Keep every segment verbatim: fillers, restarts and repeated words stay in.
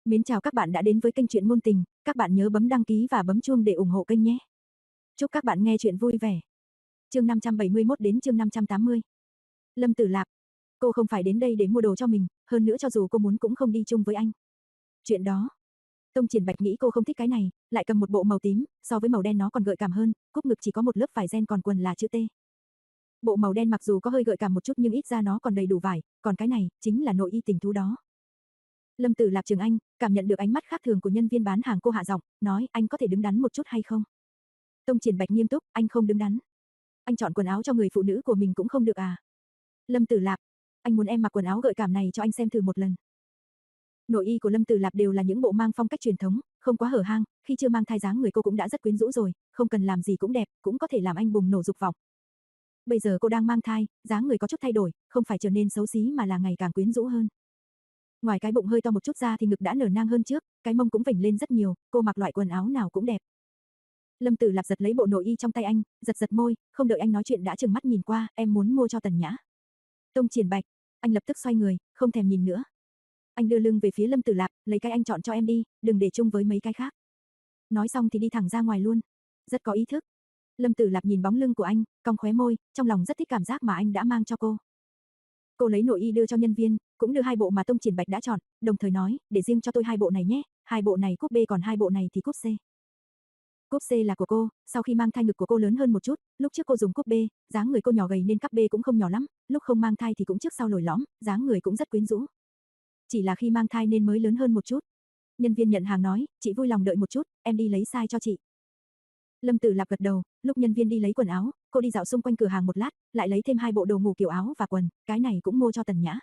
Mến chào các bạn đã đến với kênh truyện ngôn tình, các bạn nhớ bấm đăng ký và bấm chuông để ủng hộ kênh nhé. Chúc các bạn nghe truyện vui vẻ. Chương năm trăm bảy mươi mốt đến chương năm trăm tám mươi. Lâm Tử Lạp, cô không phải đến đây để mua đồ cho mình, hơn nữa cho dù cô muốn cũng không đi chung với anh. Chuyện đó. Tông Triển Bạch nghĩ cô không thích cái này, lại cầm một bộ màu tím, so với màu đen nó còn gợi cảm hơn, cúp ngực chỉ có một lớp vải ren còn quần là chữ T. Bộ màu đen mặc dù có hơi gợi cảm một chút nhưng ít ra nó còn đầy đủ vải, còn cái này chính là nội y tình thú đó. Lâm Tử Lạp Trường Anh, cảm nhận được ánh mắt khác thường của nhân viên bán hàng, cô hạ giọng, nói, anh có thể đứng đắn một chút hay không? Tông Triển Bạch nghiêm túc, anh không đứng đắn. Anh chọn quần áo cho người phụ nữ của mình cũng không được à? Lâm Tử Lạp, anh muốn em mặc quần áo gợi cảm này cho anh xem thử một lần. Nội y của Lâm Tử Lạp đều là những bộ mang phong cách truyền thống, không quá hở hang, khi chưa mang thai dáng người cô cũng đã rất quyến rũ rồi, không cần làm gì cũng đẹp, cũng có thể làm anh bùng nổ dục vọng. Bây giờ cô đang mang thai, dáng người có chút thay đổi, không phải trở nên xấu xí mà là ngày càng quyến rũ hơn. Ngoài cái bụng hơi to một chút ra thì ngực đã nở nang hơn trước, cái mông cũng vểnh lên rất nhiều, cô mặc loại quần áo nào cũng đẹp. Lâm Tử Lạp giật lấy bộ nội y trong tay anh, giật giật môi, không đợi anh nói chuyện đã trừng mắt nhìn qua, em muốn mua cho Tần Nhã. Tông Triển Bạch, anh lập tức xoay người, không thèm nhìn nữa. Anh đưa lưng về phía Lâm Tử Lạp, lấy cái anh chọn cho em đi, đừng để chung với mấy cái khác. Nói xong thì đi thẳng ra ngoài luôn. Rất có ý thức. Lâm Tử Lạp nhìn bóng lưng của anh, cong khóe môi, trong lòng rất thích cảm giác mà anh đã mang cho cô. Cô lấy nội y đưa cho nhân viên, cũng đưa hai bộ mà Tông Triển Bạch đã chọn, đồng thời nói, để riêng cho tôi hai bộ này nhé, hai bộ này cúp B còn hai bộ này thì cúp C. Cúp C là của cô, sau khi mang thai ngực của cô lớn hơn một chút, lúc trước cô dùng cúp B, dáng người cô nhỏ gầy nên cúp B cũng không nhỏ lắm, lúc không mang thai thì cũng trước sau lồi lõm, dáng người cũng rất quyến rũ. Chỉ là khi mang thai nên mới lớn hơn một chút. Nhân viên nhận hàng nói, chị vui lòng đợi một chút, em đi lấy size cho chị. Lâm Tử Lạp gật đầu, lúc nhân viên đi lấy quần áo, cô đi dạo xung quanh cửa hàng một lát, lại lấy thêm hai bộ đồ ngủ kiểu áo và quần, cái này cũng mua cho Tần Nhã.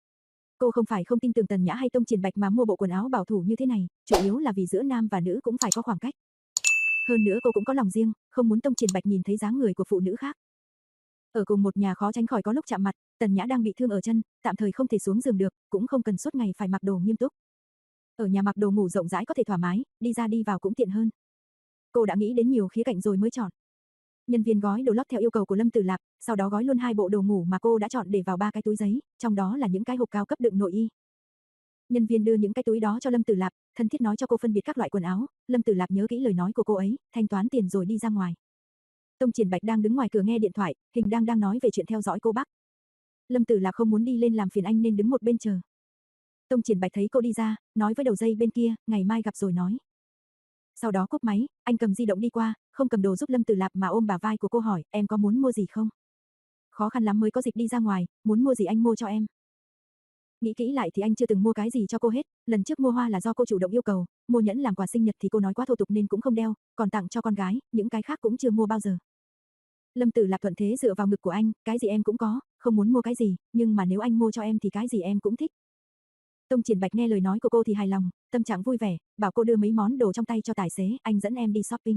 Cô không phải không tin tưởng Tần Nhã hay Tông Triển Bạch mà mua bộ quần áo bảo thủ như thế này, chủ yếu là vì giữa nam và nữ cũng phải có khoảng cách. Hơn nữa cô cũng có lòng riêng, không muốn Tông Triển Bạch nhìn thấy dáng người của phụ nữ khác. Ở cùng một nhà khó tránh khỏi có lúc chạm mặt, Tần Nhã đang bị thương ở chân, tạm thời không thể xuống giường được, cũng không cần suốt ngày phải mặc đồ nghiêm túc. Ở nhà mặc đồ ngủ rộng rãi có thể thoải mái, đi ra đi vào cũng tiện hơn. Cô đã nghĩ đến nhiều khía cạnh rồi mới chọn. Nhân viên gói đồ lót theo yêu cầu của Lâm Tử Lạp, sau đó gói luôn hai bộ đồ ngủ mà cô đã chọn để vào ba cái túi giấy, trong đó là những cái hộp cao cấp đựng nội y. Nhân viên đưa những cái túi đó cho Lâm Tử Lạp, thân thiết nói cho cô phân biệt các loại quần áo, Lâm Tử Lạp nhớ kỹ lời nói của cô ấy, thanh toán tiền rồi đi ra ngoài. Tông Triển Bạch đang đứng ngoài cửa nghe điện thoại, Hình đang đang nói về chuyện theo dõi cô Bắc. Lâm Tử Lạp không muốn đi lên làm phiền anh nên đứng một bên chờ. Tông Triển Bạch thấy cô đi ra, nói với đầu dây bên kia, ngày mai gặp rồi nói. Sau đó cúp máy, anh cầm di động đi qua, không cầm đồ giúp Lâm Tử Lạp mà ôm bả vai của cô hỏi, em có muốn mua gì không? Khó khăn lắm mới có dịp đi ra ngoài, muốn mua gì anh mua cho em. Nghĩ kỹ lại thì anh chưa từng mua cái gì cho cô hết, lần trước mua hoa là do cô chủ động yêu cầu, mua nhẫn làm quà sinh nhật thì cô nói quá thô tục nên cũng không đeo, còn tặng cho con gái, những cái khác cũng chưa mua bao giờ. Lâm Tử Lạp thuận thế dựa vào ngực của anh, cái gì em cũng có, không muốn mua cái gì, nhưng mà nếu anh mua cho em thì cái gì em cũng thích. Tông Triển Bạch nghe lời nói của cô thì hài lòng, tâm trạng vui vẻ, bảo cô đưa mấy món đồ trong tay cho tài xế, anh dẫn em đi shopping.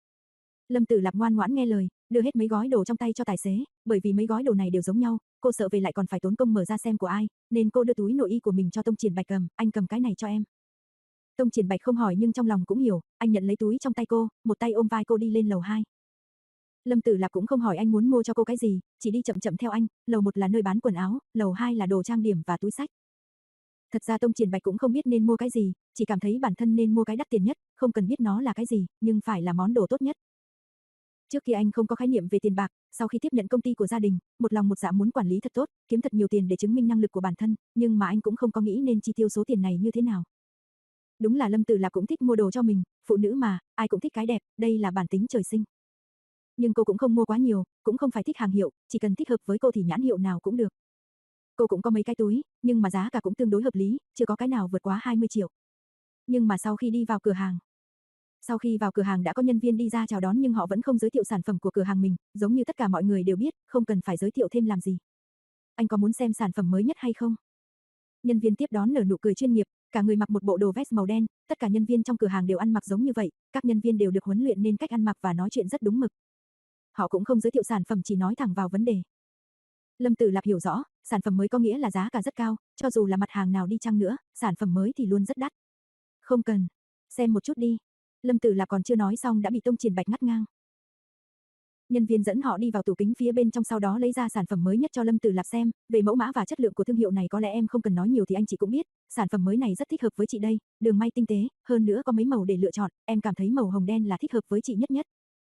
Lâm Tử Lạp ngoan ngoãn nghe lời, đưa hết mấy gói đồ trong tay cho tài xế, bởi vì mấy gói đồ này đều giống nhau, cô sợ về lại còn phải tốn công mở ra xem của ai, nên cô đưa túi nội y của mình cho Tông Triển Bạch cầm, anh cầm cái này cho em. Tông Triển Bạch không hỏi nhưng trong lòng cũng hiểu, anh nhận lấy túi trong tay cô, một tay ôm vai cô đi lên lầu hai. Lâm Tử Lạp cũng không hỏi anh muốn mua cho cô cái gì, chỉ đi chậm chậm theo anh, lầu một là nơi bán quần áo, lầu hai là đồ trang điểm và túi xách. Thật ra Tông Triển Bạch cũng không biết nên mua cái gì, chỉ cảm thấy bản thân nên mua cái đắt tiền nhất, không cần biết nó là cái gì, nhưng phải là món đồ tốt nhất. Trước kia anh không có khái niệm về tiền bạc, sau khi tiếp nhận công ty của gia đình, một lòng một dạ muốn quản lý thật tốt, kiếm thật nhiều tiền để chứng minh năng lực của bản thân, nhưng mà anh cũng không có nghĩ nên chi tiêu số tiền này như thế nào. Đúng là Lâm Tử Lạp cũng thích mua đồ cho mình, phụ nữ mà, ai cũng thích cái đẹp, đây là bản tính trời sinh. Nhưng cô cũng không mua quá nhiều, cũng không phải thích hàng hiệu, chỉ cần thích hợp với cô thì nhãn hiệu nào cũng được. Cô cũng có mấy cái túi, nhưng mà giá cả cũng tương đối hợp lý, chưa có cái nào vượt quá hai mươi triệu. Nhưng mà sau khi đi vào cửa hàng, Sau khi vào cửa hàng đã có nhân viên đi ra chào đón nhưng họ vẫn không giới thiệu sản phẩm của cửa hàng mình, giống như tất cả mọi người đều biết, không cần phải giới thiệu thêm làm gì. Anh có muốn xem sản phẩm mới nhất hay không? Nhân viên tiếp đón nở nụ cười chuyên nghiệp, cả người mặc một bộ đồ vest màu đen, tất cả nhân viên trong cửa hàng đều ăn mặc giống như vậy, các nhân viên đều được huấn luyện nên cách ăn mặc và nói chuyện rất đúng mực. Họ cũng không giới thiệu sản phẩm chỉ nói thẳng vào vấn đề. Lâm Tử Lạp hiểu rõ, sản phẩm mới có nghĩa là giá cả rất cao, cho dù là mặt hàng nào đi chăng nữa, sản phẩm mới thì luôn rất đắt. Không cần, xem một chút đi. Lâm Tử Lạp còn chưa nói xong đã bị Tông Triển Bạch ngắt ngang. Nhân viên dẫn họ đi vào tủ kính phía bên trong, sau đó lấy ra sản phẩm mới nhất cho Lâm Tử Lạp xem, về mẫu mã và chất lượng của thương hiệu này có lẽ em không cần nói nhiều thì anh chị cũng biết, sản phẩm mới này rất thích hợp với chị đây, đường may tinh tế, hơn nữa có mấy màu để lựa chọn, em cảm thấy màu hồng đen là thích hợp với chị nhất nhất.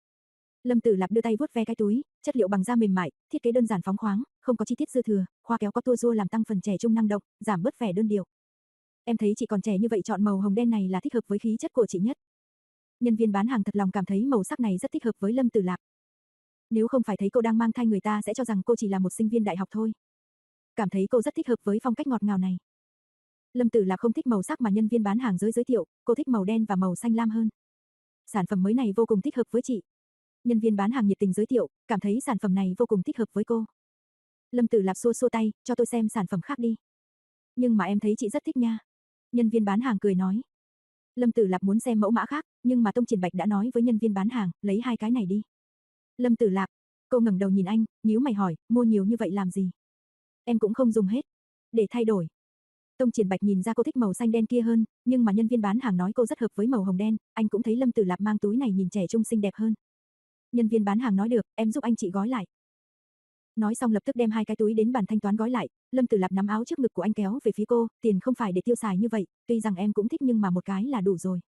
Lâm Tử Lạp đưa tay vuốt ve cái túi, chất liệu bằng da mềm mại, thiết kế đơn giản phóng khoáng, không có chi tiết dư thừa, khoa kéo có tua rua làm tăng phần trẻ trung năng động, giảm bớt vẻ đơn điệu. Em thấy chị còn trẻ như vậy chọn màu hồng đen này là thích hợp với khí chất của chị nhất. Nhân viên bán hàng thật lòng cảm thấy màu sắc này rất thích hợp với Lâm Tử Lạp. Nếu không phải thấy cô đang mang thai người ta sẽ cho rằng cô chỉ là một sinh viên đại học thôi. Cảm thấy cô rất thích hợp với phong cách ngọt ngào này. Lâm Tử Lạp không thích màu sắc mà nhân viên bán hàng giới giới thiệu, cô thích màu đen và màu xanh lam hơn. Sản phẩm mới này vô cùng thích hợp với chị. Nhân viên bán hàng nhiệt tình giới thiệu, cảm thấy sản phẩm này vô cùng thích hợp với cô. Lâm Tử Lạp xua xua tay, cho tôi xem sản phẩm khác đi. Nhưng mà em thấy chị rất thích nha. Nhân viên bán hàng cười nói. Lâm Tử Lạp muốn xem mẫu mã khác, nhưng mà Tông Triển Bạch đã nói với nhân viên bán hàng, lấy hai cái này đi. Lâm Tử Lạp, cô ngẩng đầu nhìn anh, nhíu mày hỏi, mua nhiều như vậy làm gì? Em cũng không dùng hết. Để thay đổi. Tông Triển Bạch nhìn ra cô thích màu xanh đen kia hơn, nhưng mà nhân viên bán hàng nói cô rất hợp với màu hồng đen, anh cũng thấy Lâm Tử Lạp mang túi này nhìn trẻ trung xinh đẹp hơn. Nhân viên bán hàng nói được, em giúp anh chị gói lại. Nói xong lập tức đem hai cái túi đến bàn thanh toán gói lại, Lâm Tử Lạp nắm áo trước ngực của anh kéo về phía cô, tiền không phải để tiêu xài như vậy, tuy rằng em cũng thích nhưng mà một cái là đủ rồi.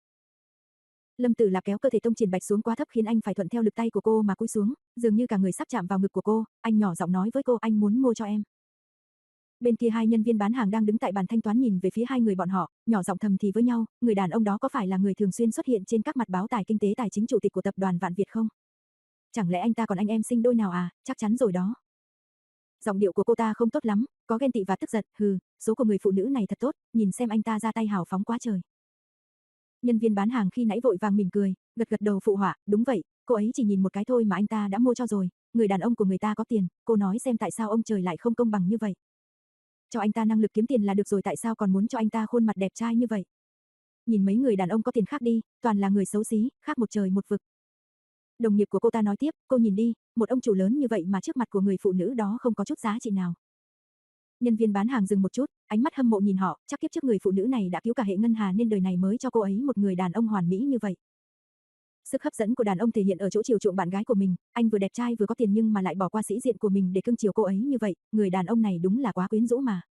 Lâm Tử Lạp kéo cơ thể Tông Triển Bạch xuống quá thấp khiến anh phải thuận theo lực tay của cô mà cúi xuống, dường như cả người sắp chạm vào ngực của cô, anh nhỏ giọng nói với cô anh muốn mua cho em. Bên kia hai nhân viên bán hàng đang đứng tại bàn thanh toán nhìn về phía hai người bọn họ, nhỏ giọng thầm thì với nhau, người đàn ông đó có phải là người thường xuyên xuất hiện trên các mặt báo tài kinh tế tài chính chủ tịch của tập đoàn Vạn Việt không? Chẳng lẽ anh ta còn anh em sinh đôi nào à, chắc chắn rồi đó. Giọng điệu của cô ta không tốt lắm, có ghen tị và tức giận, hừ, số của người phụ nữ này thật tốt, nhìn xem anh ta ra tay hào phóng quá trời. Nhân viên bán hàng khi nãy vội vàng mỉm cười, gật gật đầu phụ họa, đúng vậy, cô ấy chỉ nhìn một cái thôi mà anh ta đã mua cho rồi, người đàn ông của người ta có tiền, cô nói xem tại sao ông trời lại không công bằng như vậy. Cho anh ta năng lực kiếm tiền là được rồi, tại sao còn muốn cho anh ta khuôn mặt đẹp trai như vậy? Nhìn mấy người đàn ông có tiền khác đi, toàn là người xấu xí, khác một trời một vực. Đồng nghiệp của cô ta nói tiếp, cô nhìn đi, một ông chủ lớn như vậy mà trước mặt của người phụ nữ đó không có chút giá trị nào. Nhân viên bán hàng dừng một chút, ánh mắt hâm mộ nhìn họ, chắc kiếp trước người phụ nữ này đã cứu cả hệ ngân hà nên đời này mới cho cô ấy một người đàn ông hoàn mỹ như vậy. Sức hấp dẫn của đàn ông thể hiện ở chỗ chiều chuộng bạn gái của mình, anh vừa đẹp trai vừa có tiền nhưng mà lại bỏ qua sĩ diện của mình để cưng chiều cô ấy như vậy, người đàn ông này đúng là quá quyến rũ mà.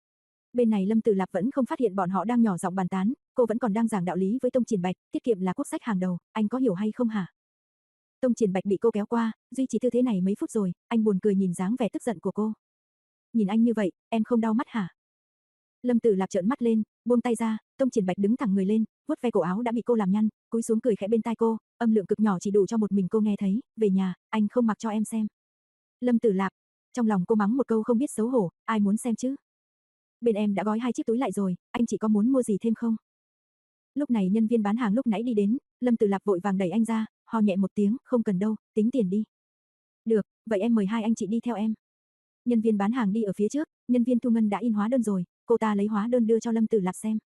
Bên này Lâm Tử Lạp vẫn không phát hiện bọn họ đang nhỏ giọng bàn tán, cô vẫn còn đang giảng đạo lý với Tông Triển Bạch, tiết kiệm là quốc sách hàng đầu, anh có hiểu hay không hả? Tông Triển Bạch bị cô kéo qua, duy trì tư thế này mấy phút rồi, anh buồn cười nhìn dáng vẻ tức giận của cô. Nhìn anh như vậy, em không đau mắt hả? Lâm Tử Lạp trợn mắt lên, buông tay ra, Tông Triển Bạch đứng thẳng người lên, vuốt ve cổ áo đã bị cô làm nhăn, cúi xuống cười khẽ bên tai cô, âm lượng cực nhỏ chỉ đủ cho một mình cô nghe thấy, về nhà, anh không mặc cho em xem. Lâm Tử Lạp, trong lòng cô mắng một câu không biết xấu hổ, ai muốn xem chứ? Bên em đã gói hai chiếc túi lại rồi, anh chị có muốn mua gì thêm không? Lúc này nhân viên bán hàng lúc nãy đi đến, Lâm Tử Lạp vội vàng đẩy anh ra, ho nhẹ một tiếng, không cần đâu, tính tiền đi. Được, vậy em mời hai anh chị đi theo em. Nhân viên bán hàng đi ở phía trước, nhân viên thu ngân đã in hóa đơn rồi, cô ta lấy hóa đơn đưa cho Lâm Tử Lạp xem.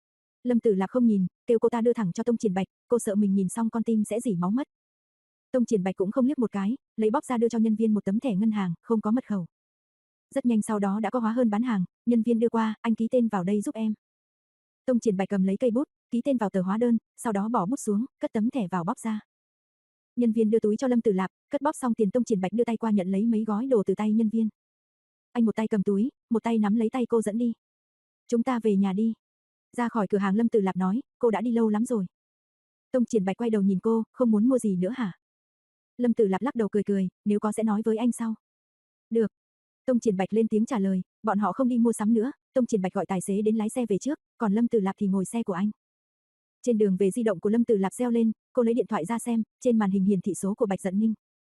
Lâm Tử Lạp không nhìn, kêu cô ta đưa thẳng cho Tông Triển Bạch, cô sợ mình nhìn xong con tim sẽ rỉ máu mất. Tông Triển Bạch cũng không liếc một cái, lấy bóp ra đưa cho nhân viên một tấm thẻ ngân hàng, không có mật khẩu. Rất nhanh sau đó đã có hóa đơn bán hàng, nhân viên đưa qua, anh ký tên vào đây giúp em. Tông Triển Bạch cầm lấy cây bút, ký tên vào tờ hóa đơn, sau đó bỏ bút xuống, cất tấm thẻ vào bóp ra. Nhân viên đưa túi cho Lâm Tử Lạp, cất bóp xong tiền Tông Triển Bạch đưa tay qua nhận lấy mấy gói đồ từ tay nhân viên. Anh một tay cầm túi, một tay nắm lấy tay cô dẫn đi. Chúng ta về nhà đi. Ra khỏi cửa hàng Lâm Tử Lạp nói, cô đã đi lâu lắm rồi. Tông Triển Bạch quay đầu nhìn cô, không muốn mua gì nữa hả? Lâm Tử Lạp lắc đầu cười cười, nếu có sẽ nói với anh sau. Được. Tông Triển Bạch lên tiếng trả lời, bọn họ không đi mua sắm nữa, Tông Triển Bạch gọi tài xế đến lái xe về trước, còn Lâm Tử Lạp thì ngồi xe của anh. Trên đường về di động của Lâm Tử Lạp reo lên, cô lấy điện thoại ra xem, trên màn hình hiển thị số của Bạch Dận Ninh.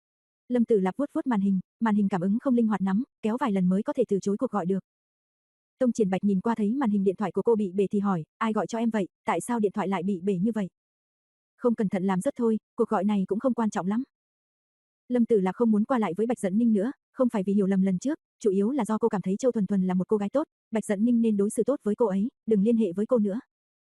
Lâm Tử Lạp vuốt vuốt màn hình, màn hình cảm ứng không linh hoạt lắm, kéo vài lần mới có thể từ chối cuộc gọi được. Tông Triển Bạch nhìn qua thấy màn hình điện thoại của cô bị bể thì hỏi, ai gọi cho em vậy, tại sao điện thoại lại bị bể như vậy? Không cẩn thận làm rớt thôi, cuộc gọi này cũng không quan trọng lắm. Lâm Tử Lạp không muốn qua lại với Bạch Dận Ninh nữa, không phải vì hiểu lầm lần trước, chủ yếu là do cô cảm thấy Châu Thuần Thuần là một cô gái tốt, Bạch Dận Ninh nên đối xử tốt với cô ấy, đừng liên hệ với cô nữa.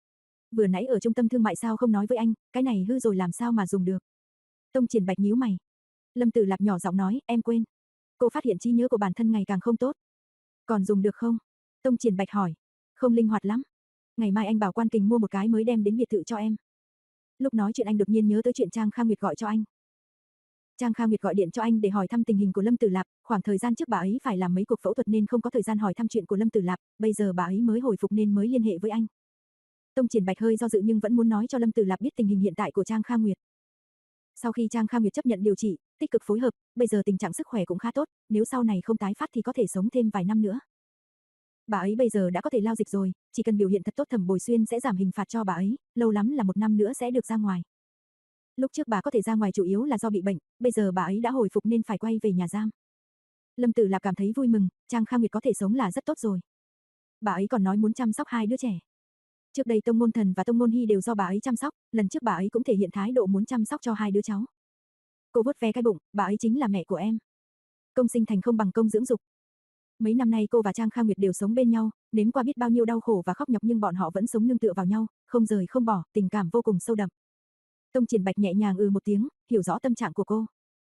Vừa nãy ở trung tâm thương mại sao không nói với anh, cái này hư rồi làm sao mà dùng được. Tông Triển Bạch nhíu mày. Lâm Tử Lạp nhỏ giọng nói, em quên. Cô phát hiện trí nhớ của bản thân ngày càng không tốt. Còn dùng được không? Tông Triển Bạch hỏi. Không linh hoạt lắm. Ngày mai anh bảo Quan Kình mua một cái mới đem đến biệt thự cho em. Lúc nói chuyện anh đột nhiên nhớ tới chuyện Trang Khang Nguyệt gọi cho anh. Trang Kha Nguyệt gọi điện cho anh để hỏi thăm tình hình của Lâm Tử Lạp, khoảng thời gian trước bà ấy phải làm mấy cuộc phẫu thuật nên không có thời gian hỏi thăm chuyện của Lâm Tử Lạp, bây giờ bà ấy mới hồi phục nên mới liên hệ với anh. Tông Triển Bạch hơi do dự nhưng vẫn muốn nói cho Lâm Tử Lạp biết tình hình hiện tại của Trang Kha Nguyệt. Sau khi Trang Kha Nguyệt chấp nhận điều trị, tích cực phối hợp, bây giờ tình trạng sức khỏe cũng khá tốt, nếu sau này không tái phát thì có thể sống thêm vài năm nữa. Bà ấy bây giờ đã có thể lao dịch rồi, chỉ cần biểu hiện thật tốt Thẩm Bồi Xuyên sẽ giảm hình phạt cho bà ấy, lâu lắm là một năm nữa sẽ được ra ngoài. Lúc trước bà có thể ra ngoài chủ yếu là do bị bệnh, bây giờ bà ấy đã hồi phục nên phải quay về nhà giam. Lâm Tử Lạp cảm thấy vui mừng, Trang Kha Nguyệt có thể sống là rất tốt rồi. Bà ấy còn nói muốn chăm sóc hai đứa trẻ. Trước đây Tông Ngôn Thần và Tông Ngôn Hy đều do bà ấy chăm sóc, lần trước bà ấy cũng thể hiện thái độ muốn chăm sóc cho hai đứa cháu. Cô vuốt ve cái bụng, bà ấy chính là mẹ của em. Công sinh thành không bằng công dưỡng dục. Mấy năm nay cô và Trang Kha Nguyệt đều sống bên nhau, nếm qua biết bao nhiêu đau khổ và khóc nhọc nhưng bọn họ vẫn sống nương tựa vào nhau, không rời không bỏ, tình cảm vô cùng sâu đậm. Tông Triển Bạch nhẹ nhàng ừ một tiếng, hiểu rõ tâm trạng của cô.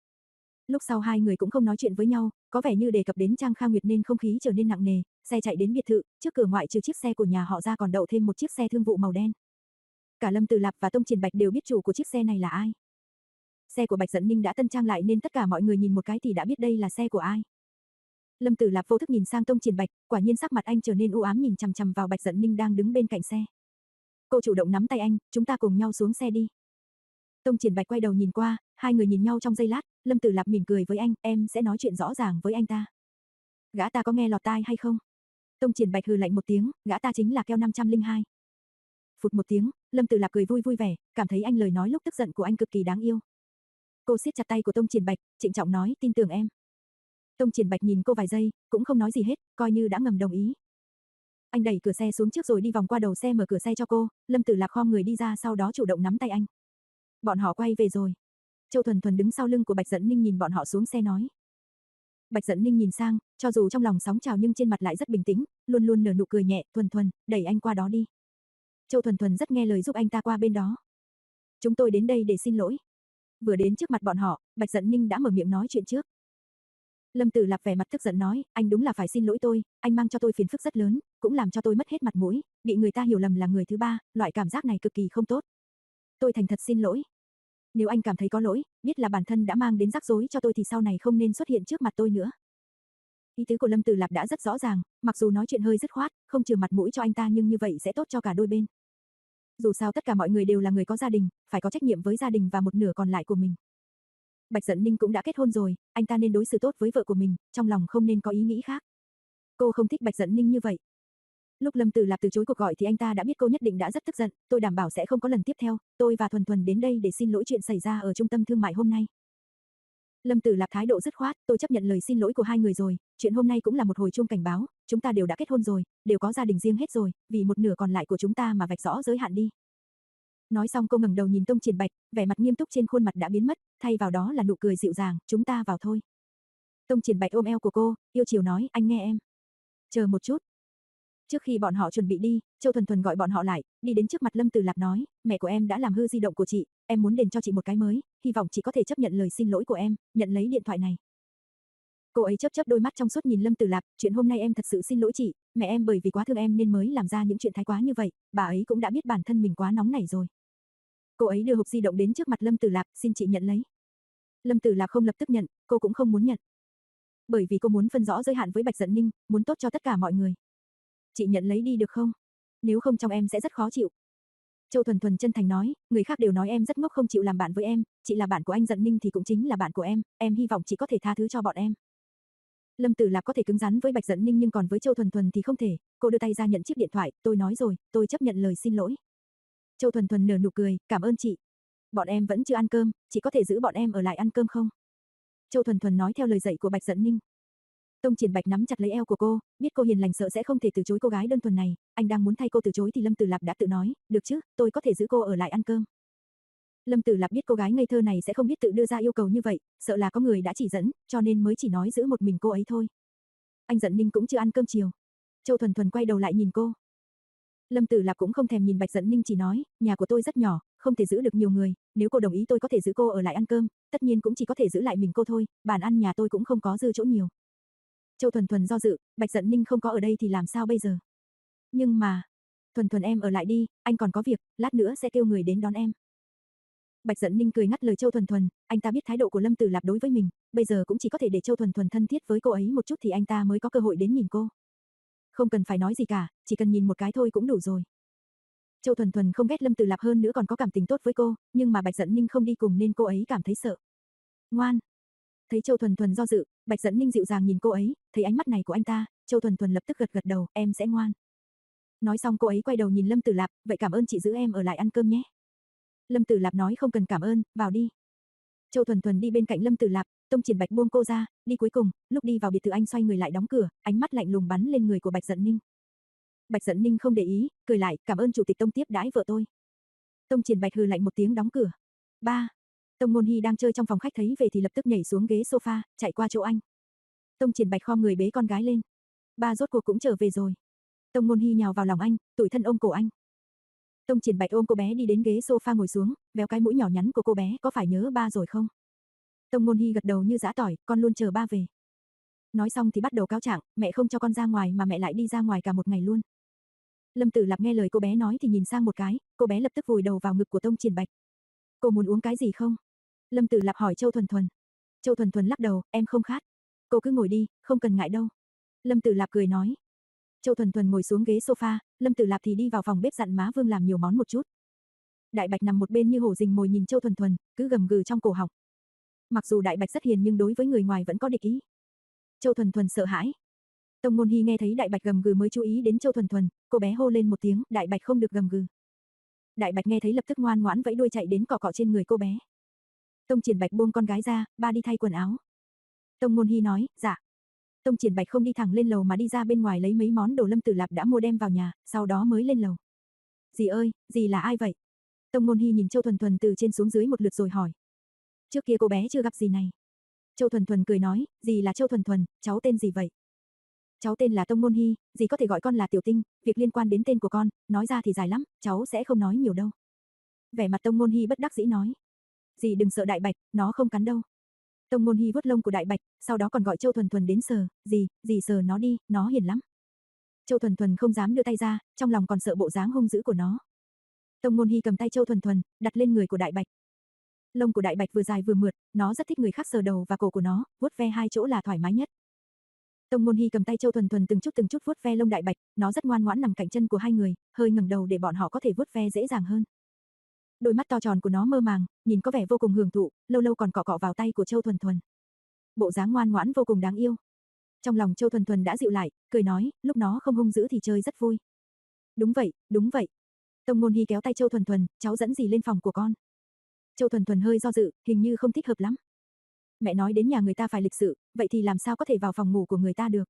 Lúc sau hai người cũng không nói chuyện với nhau, có vẻ như đề cập đến Trang Kha Nguyệt nên không khí trở nên nặng nề, xe chạy đến biệt thự, trước cửa ngoại trừ chiếc xe của nhà họ ra còn đậu thêm một chiếc xe thương vụ màu đen. Cả Lâm Tử Lạp và Tông Triển Bạch đều biết chủ của chiếc xe này là ai. Xe của Bạch Dận Ninh đã tân trang lại nên tất cả mọi người nhìn một cái thì đã biết đây là xe của ai. Lâm Tử Lạp vô thức nhìn sang Tông Triển Bạch, quả nhiên sắc mặt anh trở nên u ám nhìn chằm chằm vào Bạch Dận Ninh đang đứng bên cạnh xe. Cô chủ động nắm tay anh, chúng ta cùng nhau xuống xe đi. Tông Triển Bạch quay đầu nhìn qua, hai người nhìn nhau trong giây lát, Lâm Tử Lạp mỉm cười với anh, em sẽ nói chuyện rõ ràng với anh ta. Gã ta có nghe lọt tai hay không? Tông Triển Bạch hừ lạnh một tiếng, gã ta chính là Keo năm trăm lẻ hai. Phụt một tiếng, Lâm Tử Lạp cười vui vui vẻ, cảm thấy anh lời nói lúc tức giận của anh cực kỳ đáng yêu. Cô siết chặt tay của Tông Triển Bạch, trịnh trọng nói, tin tưởng em. Tông Triển Bạch nhìn cô vài giây, cũng không nói gì hết, coi như đã ngầm đồng ý. Anh đẩy cửa xe xuống trước rồi đi vòng qua đầu xe mở cửa xe cho cô, Lâm Tử Lạp khom người đi ra sau đó chủ động nắm tay anh. Bọn họ quay về rồi. Châu Thuần Thuần đứng sau lưng của Bạch Dận Ninh nhìn bọn họ xuống xe nói. Bạch Dận Ninh nhìn sang, cho dù trong lòng sóng trào nhưng trên mặt lại rất bình tĩnh, luôn luôn nở nụ cười nhẹ, Thuần Thuần, đẩy anh qua đó đi. Châu Thuần Thuần rất nghe lời giúp anh ta qua bên đó. Chúng tôi đến đây để xin lỗi. Vừa đến trước mặt bọn họ, Bạch Dận Ninh đã mở miệng nói chuyện trước. Lâm Tử Lạp vẻ mặt tức giận nói, anh đúng là phải xin lỗi tôi, anh mang cho tôi phiền phức rất lớn, cũng làm cho tôi mất hết mặt mũi, bị người ta hiểu lầm là người thứ ba, loại cảm giác này cực kỳ không tốt. Tôi thành thật xin lỗi. Nếu anh cảm thấy có lỗi, biết là bản thân đã mang đến rắc rối cho tôi thì sau này không nên xuất hiện trước mặt tôi nữa. Ý tứ của Lâm Tử Lạp đã rất rõ ràng, mặc dù nói chuyện hơi dứt khoát, không trừ mặt mũi cho anh ta nhưng như vậy sẽ tốt cho cả đôi bên. Dù sao tất cả mọi người đều là người có gia đình, phải có trách nhiệm với gia đình và một nửa còn lại của mình. Bạch Dận Ninh cũng đã kết hôn rồi, anh ta nên đối xử tốt với vợ của mình, trong lòng không nên có ý nghĩ khác. Cô không thích Bạch Dận Ninh như vậy. Lúc Lâm Tử Lạp từ chối cuộc gọi thì anh ta đã biết cô nhất định đã rất tức giận, tôi đảm bảo sẽ không có lần tiếp theo, tôi và Thuần Thuần đến đây để xin lỗi chuyện xảy ra ở trung tâm thương mại hôm nay. Lâm Tử Lạp thái độ dứt khoát, tôi chấp nhận lời xin lỗi của hai người rồi, chuyện hôm nay cũng là một hồi chuông cảnh báo, chúng ta đều đã kết hôn rồi, đều có gia đình riêng hết rồi, vì một nửa còn lại của chúng ta mà vạch rõ giới hạn đi. Nói xong cô ngẩng đầu nhìn Tông Triển Bạch, vẻ mặt nghiêm túc trên khuôn mặt đã biến mất, thay vào đó là nụ cười dịu dàng, chúng ta vào thôi. Tông Triển Bạch ôm eo của cô, yêu chiều nói, anh nghe em. Chờ một chút. Trước khi bọn họ chuẩn bị đi, Châu Thuần Thuần gọi bọn họ lại, đi đến trước mặt Lâm Tử Lạp nói, mẹ của em đã làm hư di động của chị, em muốn đền cho chị một cái mới, hy vọng chị có thể chấp nhận lời xin lỗi của em, nhận lấy điện thoại này. Cô ấy chớp chớp đôi mắt trong suốt nhìn Lâm Tử Lạp, chuyện hôm nay em thật sự xin lỗi chị, mẹ em bởi vì quá thương em nên mới làm ra những chuyện thái quá như vậy, bà ấy cũng đã biết bản thân mình quá nóng nảy rồi. Cô ấy đưa hộp di động đến trước mặt Lâm Tử Lạp, xin chị nhận lấy. Lâm Tử Lạp không lập tức nhận, cô cũng không muốn nhận. Bởi vì cô muốn phân rõ giới hạn với Bạch Dận Ninh, muốn tốt cho tất cả mọi người. Chị nhận lấy đi được không? Nếu không trong em sẽ rất khó chịu. Châu Thuần Thuần chân thành nói, người khác đều nói em rất ngốc không chịu làm bạn với em, chị là bạn của anh Dận Ninh thì cũng chính là bạn của em, em hy vọng chị có thể tha thứ cho bọn em. Lâm Tử Lạp có thể cứng rắn với Bạch Dận Ninh nhưng còn với Châu Thuần Thuần thì không thể, cô đưa tay ra nhận chiếc điện thoại, tôi nói rồi, tôi chấp nhận lời xin lỗi. Châu Thuần Thuần nở nụ cười, cảm ơn chị. Bọn em vẫn chưa ăn cơm, chị có thể giữ bọn em ở lại ăn cơm không? Châu Thuần Thuần nói theo lời dạy của Bạch Dận Ninh. Tông Triển Bạch nắm chặt lấy eo của cô, biết cô hiền lành sợ sẽ không thể từ chối cô gái đơn thuần này, anh đang muốn thay cô từ chối thì Lâm Tử Lạp đã tự nói, được chứ, tôi có thể giữ cô ở lại ăn cơm. Lâm Tử Lạp biết cô gái ngây thơ này sẽ không biết tự đưa ra yêu cầu như vậy, sợ là có người đã chỉ dẫn, cho nên mới chỉ nói giữ một mình cô ấy thôi. Anh Dận Ninh cũng chưa ăn cơm chiều. Châu Thuần Thuần quay đầu lại nhìn cô. Lâm Tử Lạp cũng không thèm nhìn Bạch Dận Ninh chỉ nói, nhà của tôi rất nhỏ, không thể giữ được nhiều người, nếu cô đồng ý tôi có thể giữ cô ở lại ăn cơm, tất nhiên cũng chỉ có thể giữ lại mình cô thôi, bàn ăn nhà tôi cũng không có dư chỗ nhiều. Châu Thuần Thuần do dự, Bạch Dận Ninh không có ở đây thì làm sao bây giờ? Nhưng mà, Thuần Thuần em ở lại đi, anh còn có việc, lát nữa sẽ kêu người đến đón em. Bạch Dận Ninh cười ngắt lời Châu Thuần Thuần, anh ta biết thái độ của Lâm Tử Lạp đối với mình, bây giờ cũng chỉ có thể để Châu Thuần Thuần thân thiết với cô ấy một chút thì anh ta mới có cơ hội đến nhìn cô. Không cần phải nói gì cả, chỉ cần nhìn một cái thôi cũng đủ rồi. Châu Thuần Thuần không ghét Lâm Tử Lạp hơn nữa còn có cảm tình tốt với cô, nhưng mà Bạch Dận Ninh không đi cùng nên cô ấy cảm thấy sợ. Ngoan. Thấy Châu Thuần Thuần do dự, Bạch Dận Ninh dịu dàng nhìn cô ấy, thấy ánh mắt này của anh ta, Châu Thuần Thuần lập tức gật gật đầu, em sẽ ngoan. Nói xong cô ấy quay đầu nhìn Lâm Tử Lạp, vậy cảm ơn chị giữ em ở lại ăn cơm nhé. Lâm Tử Lạp nói không cần cảm ơn, vào đi. Châu Thuần Thuần đi bên cạnh Lâm Tử Lạp, Tông Triển Bạch buông cô ra, đi cuối cùng, lúc đi vào biệt thự anh xoay người lại đóng cửa, ánh mắt lạnh lùng bắn lên người của Bạch Dận Ninh. Bạch Dận Ninh không để ý, cười lại, cảm ơn chủ tịch Tông tiếp đãi vợ tôi. Tông Triển Bạch hừ lạnh một tiếng đóng cửa. Ba. Tông Ngôn Hi đang chơi trong phòng khách thấy về thì lập tức nhảy xuống ghế sofa, chạy qua chỗ anh. Tông Triển Bạch khom người bế con gái lên. Ba rốt cuộc cũng trở về rồi. Tông Ngôn Hi nhào vào lòng anh, tủi thân ôm cổ anh. Tông Triển Bạch ôm cô bé đi đến ghế sofa ngồi xuống, véo cái mũi nhỏ nhắn của cô bé, có phải nhớ ba rồi không? Tông Ngôn Hi gật đầu như giã tỏi, con luôn chờ ba về. Nói xong thì bắt đầu cáo trạng, mẹ không cho con ra ngoài mà mẹ lại đi ra ngoài cả một ngày luôn. Lâm Tử Lạp nghe lời cô bé nói thì nhìn sang một cái, cô bé lập tức vùi đầu vào ngực của Tông Triển Bạch. Cô muốn uống cái gì không? Lâm Tử Lạp hỏi Châu Thuần Thuần. Châu Thuần Thuần lắc đầu, em không khát. Cô cứ ngồi đi, không cần ngại đâu. Lâm Tử Lạp cười nói. Châu Thuần Thuần ngồi xuống ghế sofa, Lâm Tử Lạp thì đi vào phòng bếp dặn má Vương làm nhiều món một chút. Đại Bạch nằm một bên như hổ rình mồi nhìn Châu Thuần Thuần, cứ gầm gừ trong cổ họng. Mặc dù Đại Bạch rất hiền nhưng đối với người ngoài vẫn có địch ý. Châu Thuần Thuần sợ hãi. Tông Ngôn Hi nghe thấy Đại Bạch gầm gừ mới chú ý đến Châu Thuần Thuần, cô bé hô lên một tiếng, Đại Bạch không được gầm gừ. Đại Bạch nghe thấy lập tức ngoan ngoãn vẫy đuôi chạy đến cọ cọ trên người cô bé. Tông Triển Bạch buông con gái ra, ba đi thay quần áo. Tông Ngôn Hi nói, dạ. Tông Triển Bạch không đi thẳng lên lầu mà đi ra bên ngoài lấy mấy món đồ Lâm Tử Lạp đã mua đem vào nhà, sau đó mới lên lầu. Dì ơi, dì là ai vậy? Tông Ngôn Hi nhìn Châu Thuần Thuần từ trên xuống dưới một lượt rồi hỏi. Trước kia cô bé chưa gặp dì này. Châu Thuần Thuần cười nói, dì là Châu Thuần Thuần, cháu tên gì vậy? Cháu tên là Tông Ngôn Hi, dì có thể gọi con là Tiểu Tinh, việc liên quan đến tên của con, nói ra thì dài lắm, cháu sẽ không nói nhiều đâu. Vẻ mặt Tông Ngôn Hi bất đắc dĩ nói. Dì đừng sợ Đại Bạch, nó không cắn đâu. Tông Ngôn Hi vuốt lông của Đại Bạch, sau đó còn gọi Châu Thuần Thuần đến sờ, dì, dì sờ nó đi, nó hiền lắm. Châu Thuần Thuần không dám đưa tay ra, trong lòng còn sợ bộ dáng hung dữ của nó. Tông Ngôn Hi cầm tay Châu Thuần Thuần, đặt lên người của Đại Bạch. Lông của Đại Bạch vừa dài vừa mượt, nó rất thích người khác sờ đầu và cổ của nó, vuốt ve hai chỗ là thoải mái nhất. Tông Ngôn Hi cầm tay Châu Thuần Thuần từng chút từng chút vuốt ve lông Đại Bạch, nó rất ngoan ngoãn nằm cạnh chân của hai người, hơi ngẩng đầu để bọn họ có thể vuốt ve dễ dàng hơn. Đôi mắt to tròn của nó mơ màng, nhìn có vẻ vô cùng hưởng thụ, lâu lâu còn cọ cọ vào tay của Châu Thuần Thuần. Bộ dáng ngoan ngoãn vô cùng đáng yêu. Trong lòng Châu Thuần Thuần đã dịu lại, cười nói, lúc nó không hung dữ thì chơi rất vui. Đúng vậy, đúng vậy. Tông Ngôn Hi kéo tay Châu Thuần Thuần, cháu dẫn dì lên phòng của con. Châu Thuần Thuần hơi do dự, hình như không thích hợp lắm. Mẹ nói đến nhà người ta phải lịch sự, vậy thì làm sao có thể vào phòng ngủ của người ta được?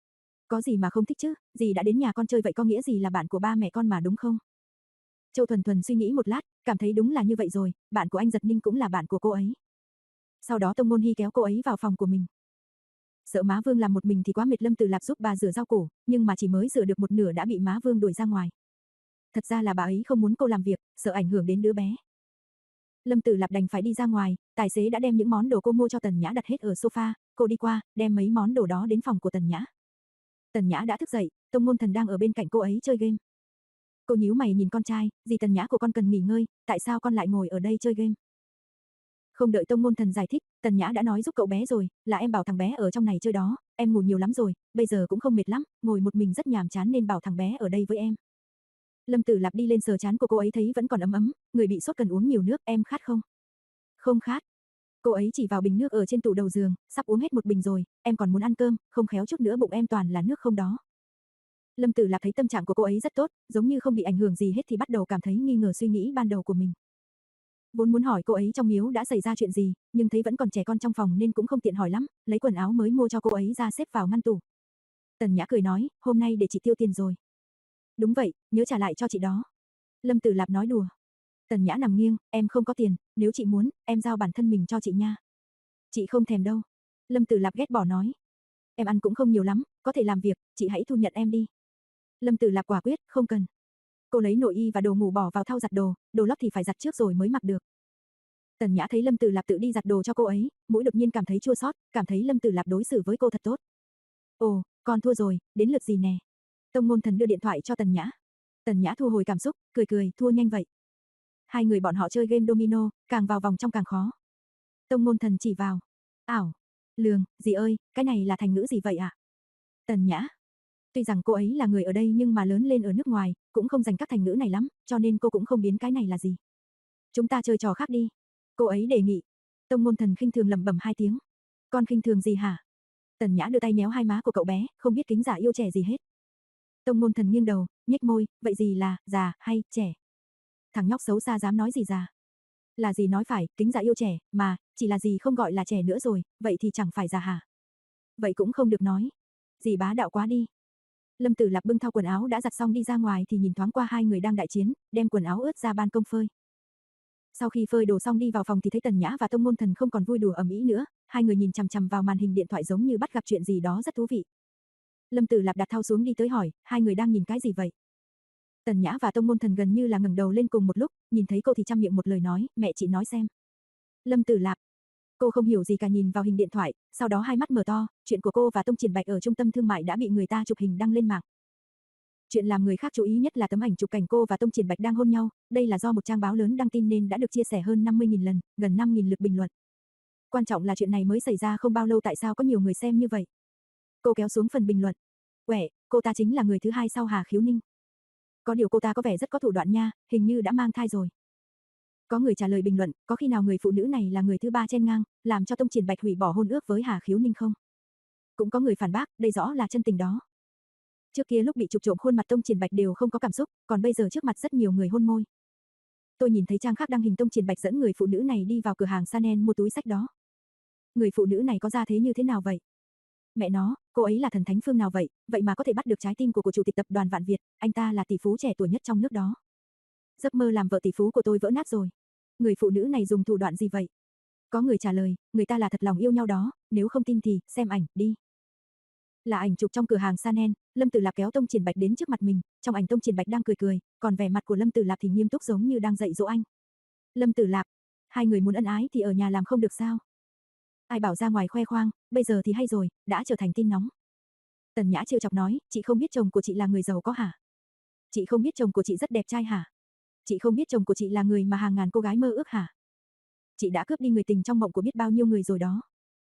Có gì mà không thích chứ, dì đã đến nhà con chơi vậy có nghĩa gì là bạn của ba mẹ con mà đúng không? Châu Thuần Thuần suy nghĩ một lát, cảm thấy đúng là như vậy rồi, bạn của anh Giật Ninh cũng là bạn của cô ấy. Sau đó Tông Ngôn Hi kéo cô ấy vào phòng của mình. Sợ má Vương làm một mình thì quá mệt, Lâm Tử Lạp giúp bà rửa rau củ, nhưng mà chỉ mới rửa được một nửa đã bị má Vương đuổi ra ngoài. Thật ra là bà ấy không muốn cô làm việc, sợ ảnh hưởng đến đứa bé. Lâm Tử Lạp đành phải đi ra ngoài, tài xế đã đem những món đồ cô mua cho Tần Nhã đặt hết ở sofa, cô đi qua, đem mấy món đồ đó đến phòng của Tần Nhã. Tần Nhã đã thức dậy, Tông Ngôn Thần đang ở bên cạnh cô ấy chơi game. Cô nhíu mày nhìn con trai, dì Tần Nhã của con cần nghỉ ngơi, tại sao con lại ngồi ở đây chơi game? Không đợi Tông Ngôn Thần giải thích, Tần Nhã đã nói giúp cậu bé rồi, là em bảo thằng bé ở trong này chơi đó, em ngủ nhiều lắm rồi, bây giờ cũng không mệt lắm, ngồi một mình rất nhàm chán nên bảo thằng bé ở đây với em. Lâm Tử Lạp đi lên sờ trán của cô ấy thấy vẫn còn ấm ấm, người bị sốt cần uống nhiều nước, em khát không? Không khát. Cô ấy chỉ vào bình nước ở trên tủ đầu giường, sắp uống hết một bình rồi, em còn muốn ăn cơm, không khéo chút nữa bụng em toàn là nước không đó. Lâm Tử Lạp thấy tâm trạng của cô ấy rất tốt, giống như không bị ảnh hưởng gì hết thì bắt đầu cảm thấy nghi ngờ suy nghĩ ban đầu của mình. Vốn muốn hỏi cô ấy trong miếu đã xảy ra chuyện gì, nhưng thấy vẫn còn trẻ con trong phòng nên cũng không tiện hỏi lắm, lấy quần áo mới mua cho cô ấy ra xếp vào ngăn tủ. Tần Nhã cười nói, hôm nay để chị tiêu tiền rồi. Đúng vậy, nhớ trả lại cho chị đó. Lâm Tử Lạp nói đùa. Tần Nhã nằm nghiêng, em không có tiền, nếu chị muốn, em giao bản thân mình cho chị nha. Chị không thèm đâu. Lâm Tử Lạp ghét bỏ nói. Em ăn cũng không nhiều lắm, có thể làm việc, chị hãy thu nhận em đi. Lâm Tử Lạp quả quyết, không cần. Cô lấy nội y và đồ ngủ bỏ vào thau giặt đồ, đồ lót thì phải giặt trước rồi mới mặc được. Tần Nhã thấy Lâm Tử Lạp tự đi giặt đồ cho cô ấy, mũi đột nhiên cảm thấy chua xót, cảm thấy Lâm Tử Lạp đối xử với cô thật tốt. Ồ, con thua rồi, đến lượt gì nè. Tông Ngôn Thần đưa điện thoại cho Tần Nhã. Tần Nhã thu hồi cảm xúc, cười cười, thua nhanh vậy. Hai người bọn họ chơi game domino, càng vào vòng trong càng khó. Tông Ngôn Thần chỉ vào. Ảo. Lường, dì ơi, cái này là thành ngữ gì vậy ạ? À? Tần Nhã. Tuy rằng cô ấy là người ở đây nhưng mà lớn lên ở nước ngoài, cũng không dành các thành ngữ này lắm, cho nên cô cũng không biến cái này là gì. Chúng ta chơi trò khác đi. Cô ấy đề nghị. Tông Ngôn Thần khinh thường lẩm bẩm hai tiếng. Con khinh thường gì hả? Tần Nhã đưa tay nhéo hai má của cậu bé, không biết kính già yêu trẻ gì hết. Tông Ngôn Thần nghiêng đầu, nhếch môi, vậy gì là già hay trẻ? Thằng nhóc xấu xa dám nói gì già? Là gì nói phải, kính già yêu trẻ, mà chỉ là gì không gọi là trẻ nữa rồi, vậy thì chẳng phải già hả? Vậy cũng không được nói. Dì bá đạo quá đi. Lâm Tử Lạp bưng thau quần áo đã giặt xong đi ra ngoài thì nhìn thoáng qua hai người đang đại chiến, đem quần áo ướt ra ban công phơi. Sau khi phơi đồ xong đi vào phòng thì thấy Tần Nhã và Tông Ngôn Thần không còn vui đùa ầm ĩ nữa, hai người nhìn chằm chằm vào màn hình điện thoại giống như bắt gặp chuyện gì đó rất thú vị. Lâm Tử Lạp đặt thau xuống đi tới hỏi, hai người đang nhìn cái gì vậy? Tần Nhã và Tông Ngôn Thần gần như là ngẩng đầu lên cùng một lúc, nhìn thấy cô thì trăm miệng một lời nói, mẹ chị nói xem. Lâm Tử Lạp. Cô không hiểu gì cả nhìn vào hình điện thoại, sau đó hai mắt mở to, chuyện của cô và Tông Triển Bạch ở trung tâm thương mại đã bị người ta chụp hình đăng lên mạng. Chuyện làm người khác chú ý nhất là tấm ảnh chụp cảnh cô và Tông Triển Bạch đang hôn nhau, đây là do một trang báo lớn đăng tin nên đã được chia sẻ hơn năm mươi nghìn lần, gần năm nghìn lượt bình luận. Quan trọng là chuyện này mới xảy ra không bao lâu tại sao có nhiều người xem như vậy. Cô kéo xuống phần bình luận. Quẻ, cô ta chính là người thứ hai sau Hà Khiếu Ninh. Có điều cô ta có vẻ rất có thủ đoạn nha, hình như đã mang thai rồi. Có người trả lời bình luận, có khi nào người phụ nữ này là người thứ ba chen ngang, làm cho Tông Triển Bạch hủy bỏ hôn ước với Hà Khiếu Ninh không? Cũng có người phản bác, đây rõ là chân tình đó. Trước kia lúc bị chụp trộm khuôn mặt Tông Triển Bạch đều không có cảm xúc, còn bây giờ trước mặt rất nhiều người hôn môi. Tôi nhìn thấy trang khác đăng hình Tông Triển Bạch dẫn người phụ nữ này đi vào cửa hàng Chanel mua túi xách đó. Người phụ nữ này có gia thế như thế nào vậy? Mẹ nó, cô ấy là thần thánh phương nào vậy, vậy mà có thể bắt được trái tim của của chủ tịch tập đoàn Vạn Việt, anh ta là tỷ phú trẻ tuổi nhất trong nước đó. Giấc mơ làm vợ tỷ phú của tôi vỡ nát rồi. Người phụ nữ này dùng thủ đoạn gì vậy? Có người trả lời, người ta là thật lòng yêu nhau đó, nếu không tin thì, xem ảnh, đi. Là ảnh chụp trong cửa hàng Chanel, Lâm Tử Lạp kéo Tông Triển Bạch đến trước mặt mình, trong ảnh Tông Triển Bạch đang cười cười, còn vẻ mặt của Lâm Tử Lạp thì nghiêm túc giống như đang dạy dỗ anh. Lâm Tử Lạp, hai người muốn ân ái thì ở nhà làm không được sao? Ai bảo ra ngoài khoe khoang, bây giờ thì hay rồi, đã trở thành tin nóng. Tần Nhã trêu chọc nói, chị không biết chồng của chị là người giàu có hả? Chị không biết chồng của chị rất đẹp trai hả? Chị không biết chồng của chị là người mà hàng ngàn cô gái mơ ước hả? Chị đã cướp đi người tình trong mộng của biết bao nhiêu người rồi đó.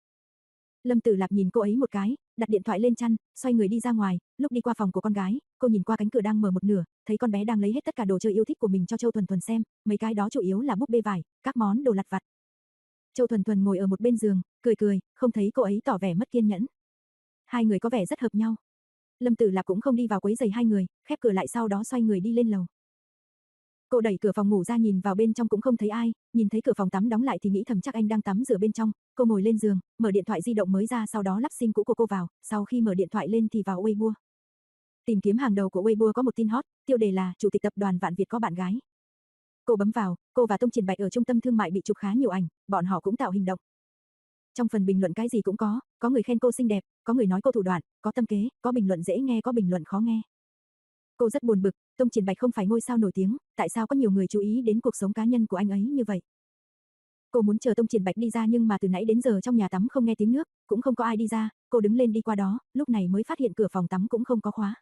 Lâm Tử Lạp nhìn cô ấy một cái, đặt điện thoại lên chăn, xoay người đi ra ngoài, lúc đi qua phòng của con gái, cô nhìn qua cánh cửa đang mở một nửa, thấy con bé đang lấy hết tất cả đồ chơi yêu thích của mình cho Châu Thuần Thuần xem, mấy cái đó chủ yếu là búp bê vải, các món đồ lặt vặt. Châu Thuần Thuần ngồi ở một bên giường, cười cười, không thấy cô ấy tỏ vẻ mất kiên nhẫn. Hai người có vẻ rất hợp nhau. Lâm Tử Lạp cũng không đi vào quấy rầy hai người, khép cửa lại sau đó xoay người đi lên lầu. Cô đẩy cửa phòng ngủ ra nhìn vào bên trong cũng không thấy ai, nhìn thấy cửa phòng tắm đóng lại thì nghĩ thầm chắc anh đang tắm rửa bên trong, cô ngồi lên giường, mở điện thoại di động mới ra sau đó lắp sim cũ của cô vào, sau khi mở điện thoại lên thì vào Weibo. Tìm kiếm hàng đầu của Weibo có một tin hot, tiêu đề là chủ tịch tập đoàn Vạn Việt có bạn gái. Cô bấm vào, cô và Tông Triển Bạch ở trung tâm thương mại bị chụp khá nhiều ảnh, bọn họ cũng tạo hình động. Trong phần bình luận cái gì cũng có, có người khen cô xinh đẹp, có người nói cô thủ đoạn, có tâm kế, có bình luận dễ nghe có bình luận khó nghe. Cô rất buồn bực, Tông Triển Bạch không phải ngôi sao nổi tiếng, tại sao có nhiều người chú ý đến cuộc sống cá nhân của anh ấy như vậy? Cô muốn chờ Tông Triển Bạch đi ra nhưng mà từ nãy đến giờ trong nhà tắm không nghe tiếng nước, cũng không có ai đi ra, cô đứng lên đi qua đó, lúc này mới phát hiện cửa phòng tắm cũng không có khóa.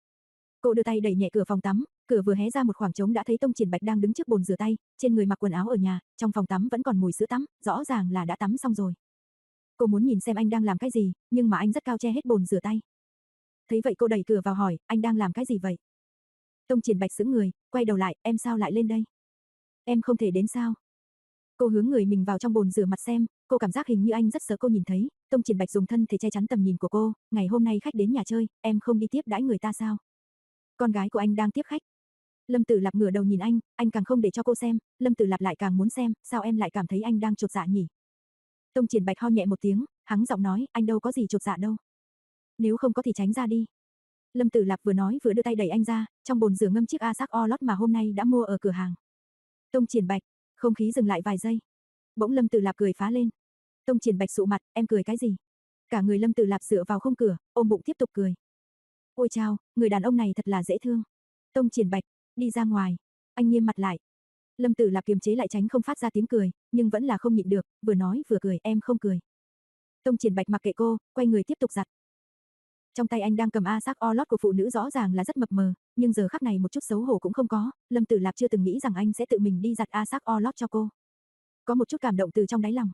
Cô đưa tay đẩy nhẹ cửa phòng tắm, cửa vừa hé ra một khoảng trống đã thấy Tông Triển Bạch đang đứng trước bồn rửa tay, trên người mặc quần áo ở nhà, trong phòng tắm vẫn còn mùi sữa tắm, rõ ràng là đã tắm xong rồi. Cô muốn nhìn xem anh đang làm cái gì, nhưng mà anh rất cao che hết bồn rửa tay. Thấy vậy cô đẩy cửa vào hỏi, anh đang làm cái gì vậy? Tông Triển Bạch sững người, quay đầu lại, em sao lại lên đây? Em không thể đến sao? Cô hướng người mình vào trong bồn rửa mặt xem, cô cảm giác hình như anh rất sợ cô nhìn thấy, Tông Triển Bạch dùng thân thể che chắn tầm nhìn của cô, ngày hôm nay khách đến nhà chơi, em không đi tiếp đãi người ta sao? Con gái của anh đang tiếp khách. Lâm Tử Lạp ngửa đầu nhìn anh, anh càng không để cho cô xem, Lâm Tử Lạp lại càng muốn xem, sao em lại cảm thấy anh đang chột dạ nhỉ? Tông Triển Bạch ho nhẹ một tiếng, hắng giọng nói, anh đâu có gì chột dạ đâu. Nếu không có thì tránh ra đi. Lâm Tử Lạp vừa nói vừa đưa tay đẩy anh ra, trong bồn rửa ngâm chiếc Asac Olot mà hôm nay đã mua ở cửa hàng. Tông Triển Bạch, không khí dừng lại vài giây. Bỗng Lâm Tử Lạp cười phá lên. Tông Triển Bạch sụ mặt, em cười cái gì? Cả người Lâm Tử Lạp dựa vào khung cửa, ôm bụng tiếp tục cười. Ôi chao, người đàn ông này thật là dễ thương. Tông Triển Bạch, đi ra ngoài. Anh nghiêm mặt lại. Lâm Tử Lạp kiềm chế lại tránh không phát ra tiếng cười, nhưng vẫn là không nhịn được, vừa nói vừa cười, em không cười. Tông Triển Bạch mặc kệ cô, quay người tiếp tục giặt. Trong tay anh đang cầm a ét a xê o lót của phụ nữ rõ ràng là rất mập mờ, nhưng giờ khắc này một chút xấu hổ cũng không có, Lâm Tử Lạp chưa từng nghĩ rằng anh sẽ tự mình đi giặt a ét a xê o lót cho cô. Có một chút cảm động từ trong đáy lòng.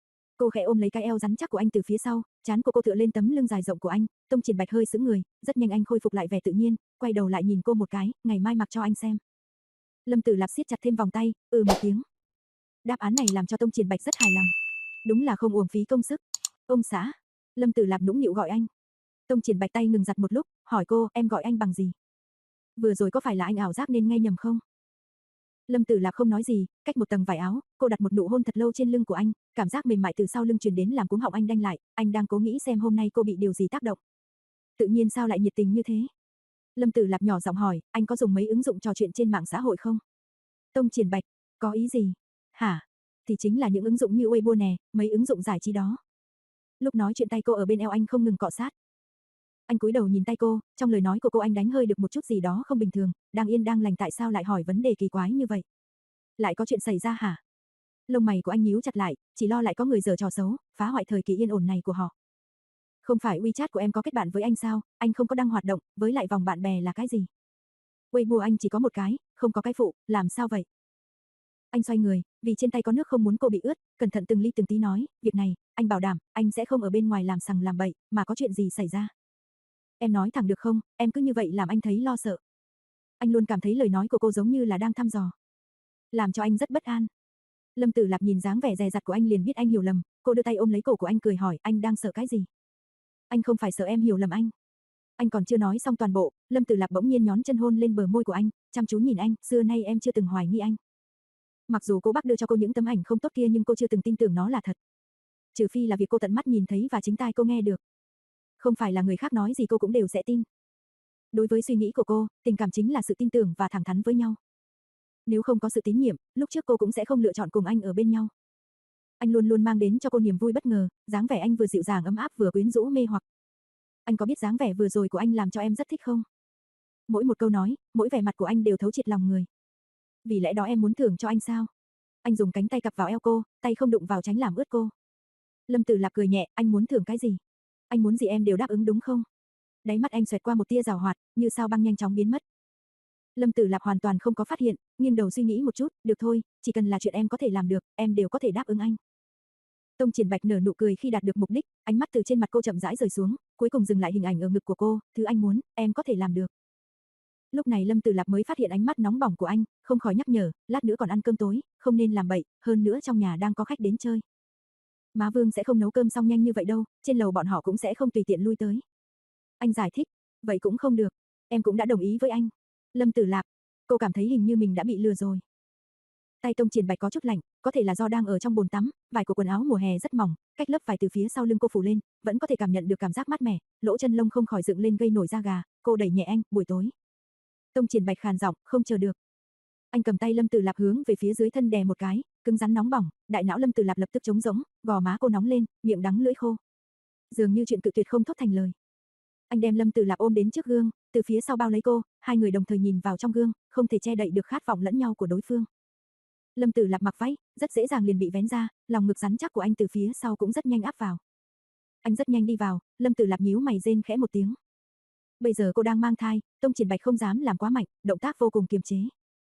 Cô khẽ ôm lấy cái eo rắn chắc của anh từ phía sau, trán của cô tựa lên tấm lưng dài rộng của anh, Tông Triển Bạch hơi sững người, rất nhanh anh khôi phục lại vẻ tự nhiên, quay đầu lại nhìn cô một cái, ngày mai mặc cho anh xem. Lâm Tử Lạp siết chặt thêm vòng tay, ừ một tiếng. Đáp án này làm cho Tông Triển Bạch rất hài lòng. Đúng là không uổng phí công sức. Ông xã. Lâm Tử Lạp nũng nịu gọi anh. Tông Triển Bạch tay ngừng giặt một lúc, hỏi cô, em gọi anh bằng gì? Vừa rồi có phải là anh ảo giác nên nghe nhầm không? Lâm Tử Lạp không nói gì, cách một tầng vải áo, cô đặt một nụ hôn thật lâu trên lưng của anh, cảm giác mềm mại từ sau lưng truyền đến làm cuống họng anh đanh lại, anh đang cố nghĩ xem hôm nay cô bị điều gì tác động. Tự nhiên sao lại nhiệt tình như thế? Lâm Tử Lạp nhỏ giọng hỏi, anh có dùng mấy ứng dụng trò chuyện trên mạng xã hội không? Tông Triển Bạch, có ý gì? Hả? Thì chính là những ứng dụng như Weibo nè, mấy ứng dụng giải trí đó. Lúc nói chuyện tay cô ở bên eo anh không ngừng cọ sát. Anh cúi đầu nhìn tay cô, trong lời nói của cô anh đánh hơi được một chút gì đó không bình thường, đang yên đang lành tại sao lại hỏi vấn đề kỳ quái như vậy? Lại có chuyện xảy ra hả? Lông mày của anh nhíu chặt lại, chỉ lo lại có người giở trò xấu, phá hoại thời kỳ yên ổn này của họ. Không phải WeChat của em có kết bạn với anh sao, anh không có đăng hoạt động, với lại vòng bạn bè là cái gì? Weibo anh chỉ có một cái, không có cái phụ, làm sao vậy? Anh xoay người, vì trên tay có nước không muốn cô bị ướt, cẩn thận từng ly từng tí nói, việc này, anh bảo đảm, anh sẽ không ở bên ngoài làm sằng làm bậy, mà có chuyện gì xảy ra. Em nói thẳng được không, em cứ như vậy làm anh thấy lo sợ. Anh luôn cảm thấy lời nói của cô giống như là đang thăm dò. Làm cho anh rất bất an. Lâm Tử Lạp nhìn dáng vẻ dè dặt của anh liền biết anh hiểu lầm, cô đưa tay ôm lấy cổ của anh cười hỏi, anh đang sợ cái gì? Anh không phải sợ em hiểu lầm anh. Anh còn chưa nói xong toàn bộ, Lâm Tử Lạp bỗng nhiên nhón chân hôn lên bờ môi của anh, chăm chú nhìn anh, xưa nay em chưa từng hoài nghi anh. Mặc dù cô bác đưa cho cô những tấm ảnh không tốt kia nhưng cô chưa từng tin tưởng nó là thật. Trừ phi là việc cô tận mắt nhìn thấy và chính tai cô nghe được. Không phải là người khác nói gì cô cũng đều sẽ tin. Đối với suy nghĩ của cô, tình cảm chính là sự tin tưởng và thẳng thắn với nhau. Nếu không có sự tín nhiệm, lúc trước cô cũng sẽ không lựa chọn cùng anh ở bên nhau. Anh luôn luôn mang đến cho cô niềm vui bất ngờ, dáng vẻ anh vừa dịu dàng ấm áp vừa quyến rũ mê hoặc. Anh có biết dáng vẻ vừa rồi của anh làm cho em rất thích không? Mỗi một câu nói, mỗi vẻ mặt của anh đều thấu triệt lòng người. Vì lẽ đó em muốn thưởng cho anh sao? Anh dùng cánh tay cặp vào eo cô, tay không đụng vào tránh làm ướt cô. Lâm Tử Lạp cười nhẹ, anh muốn thưởng cái gì? Anh muốn gì em đều đáp ứng đúng không? Đáy mắt anh xoẹt qua một tia giảo hoạt, như sao băng nhanh chóng biến mất. Lâm Tử Lạp hoàn toàn không có phát hiện, nghiêng đầu suy nghĩ một chút, được thôi, chỉ cần là chuyện em có thể làm được, em đều có thể đáp ứng anh. Tông Triển Bạch nở nụ cười khi đạt được mục đích, ánh mắt từ trên mặt cô chậm rãi rời xuống, cuối cùng dừng lại hình ảnh ở ngực của cô, thứ anh muốn, em có thể làm được. Lúc này Lâm Tử Lạp mới phát hiện ánh mắt nóng bỏng của anh, không khỏi nhắc nhở, lát nữa còn ăn cơm tối, không nên làm bậy, hơn nữa trong nhà đang có khách đến chơi. Má Vương sẽ không nấu cơm xong nhanh như vậy đâu, trên lầu bọn họ cũng sẽ không tùy tiện lui tới. Anh giải thích, vậy cũng không được, em cũng đã đồng ý với anh. Lâm Tử Lạp, cô cảm thấy hình như mình đã bị lừa rồi. Tay Tông Triển Bạch có chút lạnh, có thể là do đang ở trong bồn tắm, vải của quần áo mùa hè rất mỏng, cách lớp vải từ phía sau lưng cô phủ lên, vẫn có thể cảm nhận được cảm giác mát mẻ, lỗ chân lông không khỏi dựng lên gây nổi da gà, cô đẩy nhẹ anh, buổi tối. Tông Triển Bạch khàn giọng, không chờ được. Anh cầm tay Lâm Tử Lạp hướng về phía dưới thân đè một cái, cứng rắn nóng bỏng, đại não Lâm Tử Lạp lập tức trống rỗng, gò má cô nóng lên, miệng đắng lưỡi khô. Dường như chuyện cự tuyệt không thốt thành lời. Anh đem Lâm Tử Lạp ôm đến trước gương, từ phía sau bao lấy cô, hai người đồng thời nhìn vào trong gương, không thể che đậy được khát vọng lẫn nhau của đối phương. Lâm Tử Lạp mặc váy, rất dễ dàng liền bị vén ra, lòng ngực rắn chắc của anh từ phía sau cũng rất nhanh áp vào. Anh rất nhanh đi vào, Lâm Tử Lạp nhíu mày rên khẽ một tiếng. Bây giờ cô đang mang thai, Tông Triển Bạch không dám làm quá mạnh, động tác vô cùng kiềm chế.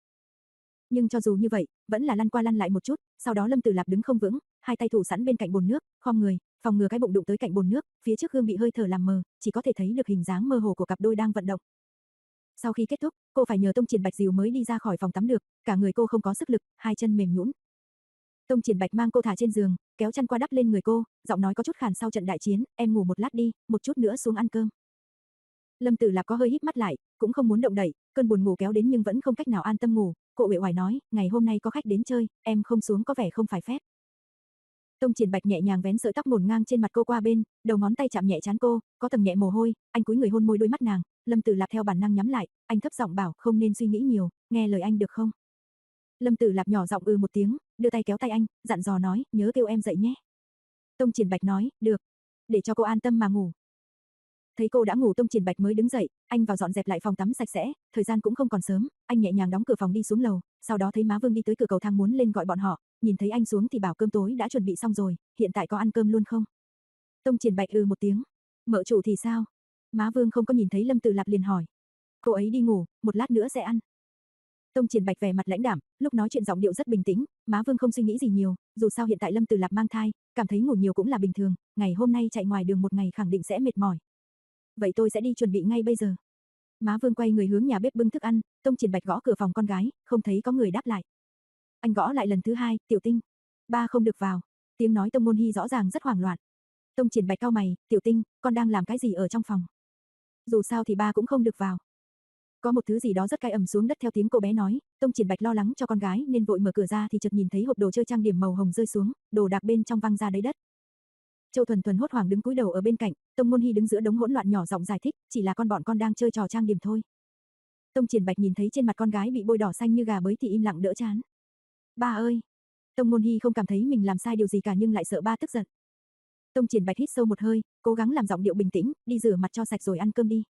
Nhưng cho dù như vậy, vẫn là lăn qua lăn lại một chút, sau đó Lâm Tử Lạp đứng không vững, hai tay thủ sẵn bên cạnh bồn nước, khom người, phòng ngừa cái bụng đụng tới cạnh bồn nước, phía trước gương bị hơi thở làm mờ, chỉ có thể thấy được hình dáng mơ hồ của cặp đôi đang vận động. Sau khi kết thúc, cô phải nhờ Tông Triển Bạch dìu mới đi ra khỏi phòng tắm được, cả người cô không có sức lực, hai chân mềm nhũn. Tông Triển Bạch mang cô thả trên giường, kéo chăn qua đắp lên người cô, giọng nói có chút khàn sau trận đại chiến, em ngủ một lát đi, một chút nữa xuống ăn cơm. Lâm Tử Lạp có hơi híp mắt lại, cũng không muốn động đậy, cơn buồn ngủ kéo đến nhưng vẫn không cách nào an tâm ngủ, cô uể oải nói, ngày hôm nay có khách đến chơi, em không xuống có vẻ không phải phép. Tông Triển Bạch nhẹ nhàng vén sợi tóc ngổn ngang trên mặt cô qua bên, đầu ngón tay chạm nhẹ trán cô, có tầng nhẹ mồ hôi, anh cúi người hôn môi đôi mắt nàng, Lâm Tử Lạp theo bản năng nhắm lại, anh thấp giọng bảo, không nên suy nghĩ nhiều, nghe lời anh được không? Lâm Tử Lạp nhỏ giọng ừ một tiếng, đưa tay kéo tay anh, dặn dò nói, nhớ kêu em dậy nhé. Tông Triển Bạch nói, được, để cho cô an tâm mà ngủ. Thấy cô đã ngủ Tông Triển Bạch mới đứng dậy, anh vào dọn dẹp lại phòng tắm sạch sẽ, thời gian cũng không còn sớm, anh nhẹ nhàng đóng cửa phòng đi xuống lầu, sau đó thấy má Vương đi tới cửa cầu thang muốn lên gọi bọn họ, nhìn thấy anh xuống thì bảo cơm tối đã chuẩn bị xong rồi, hiện tại có ăn cơm luôn không? Tông Triển Bạch ừ một tiếng, mợ chủ thì sao? Má Vương không có nhìn thấy Lâm Tử Lạp liền hỏi. Cô ấy đi ngủ, một lát nữa sẽ ăn. Tông Triển Bạch vẻ mặt lãnh đạm, lúc nói chuyện giọng điệu rất bình tĩnh, Má Vương không suy nghĩ gì nhiều, dù sao hiện tại Lâm Tử Lạp mang thai, cảm thấy ngủ nhiều cũng là bình thường, ngày hôm nay chạy ngoài đường một ngày khẳng định sẽ mệt mỏi. Vậy tôi sẽ đi chuẩn bị ngay bây giờ. Má Vương quay người hướng nhà bếp bưng thức ăn, Tông Triển Bạch gõ cửa phòng con gái, không thấy có người đáp lại. Anh gõ lại lần thứ hai, Tiểu Tinh. Ba không được vào. Tiếng nói Tông Môn Hy rõ ràng rất hoảng loạn. Tông Triển Bạch cau mày, Tiểu Tinh, con đang làm cái gì ở trong phòng? Dù sao thì ba cũng không được vào. Có một thứ gì đó rất cay ầm xuống đất theo tiếng cô bé nói, Tông Triển Bạch lo lắng cho con gái nên vội mở cửa ra thì chợt nhìn thấy hộp đồ chơi trang điểm màu hồng rơi xuống, đồ đạc bên trong văng ra đầy đất. Châu Thuần Thuần hốt hoảng đứng cúi đầu ở bên cạnh, Tông Môn Hy đứng giữa đống hỗn loạn nhỏ giọng giải thích, chỉ là con bọn con đang chơi trò trang điểm thôi. Tông Triển Bạch nhìn thấy trên mặt con gái bị bôi đỏ xanh như gà bới thì im lặng đỡ chán. Ba ơi! Tông Môn Hy không cảm thấy mình làm sai điều gì cả nhưng lại sợ ba tức giận. Tông Triển Bạch hít sâu một hơi, cố gắng làm giọng điệu bình tĩnh, đi rửa mặt cho sạch rồi ăn cơm đi.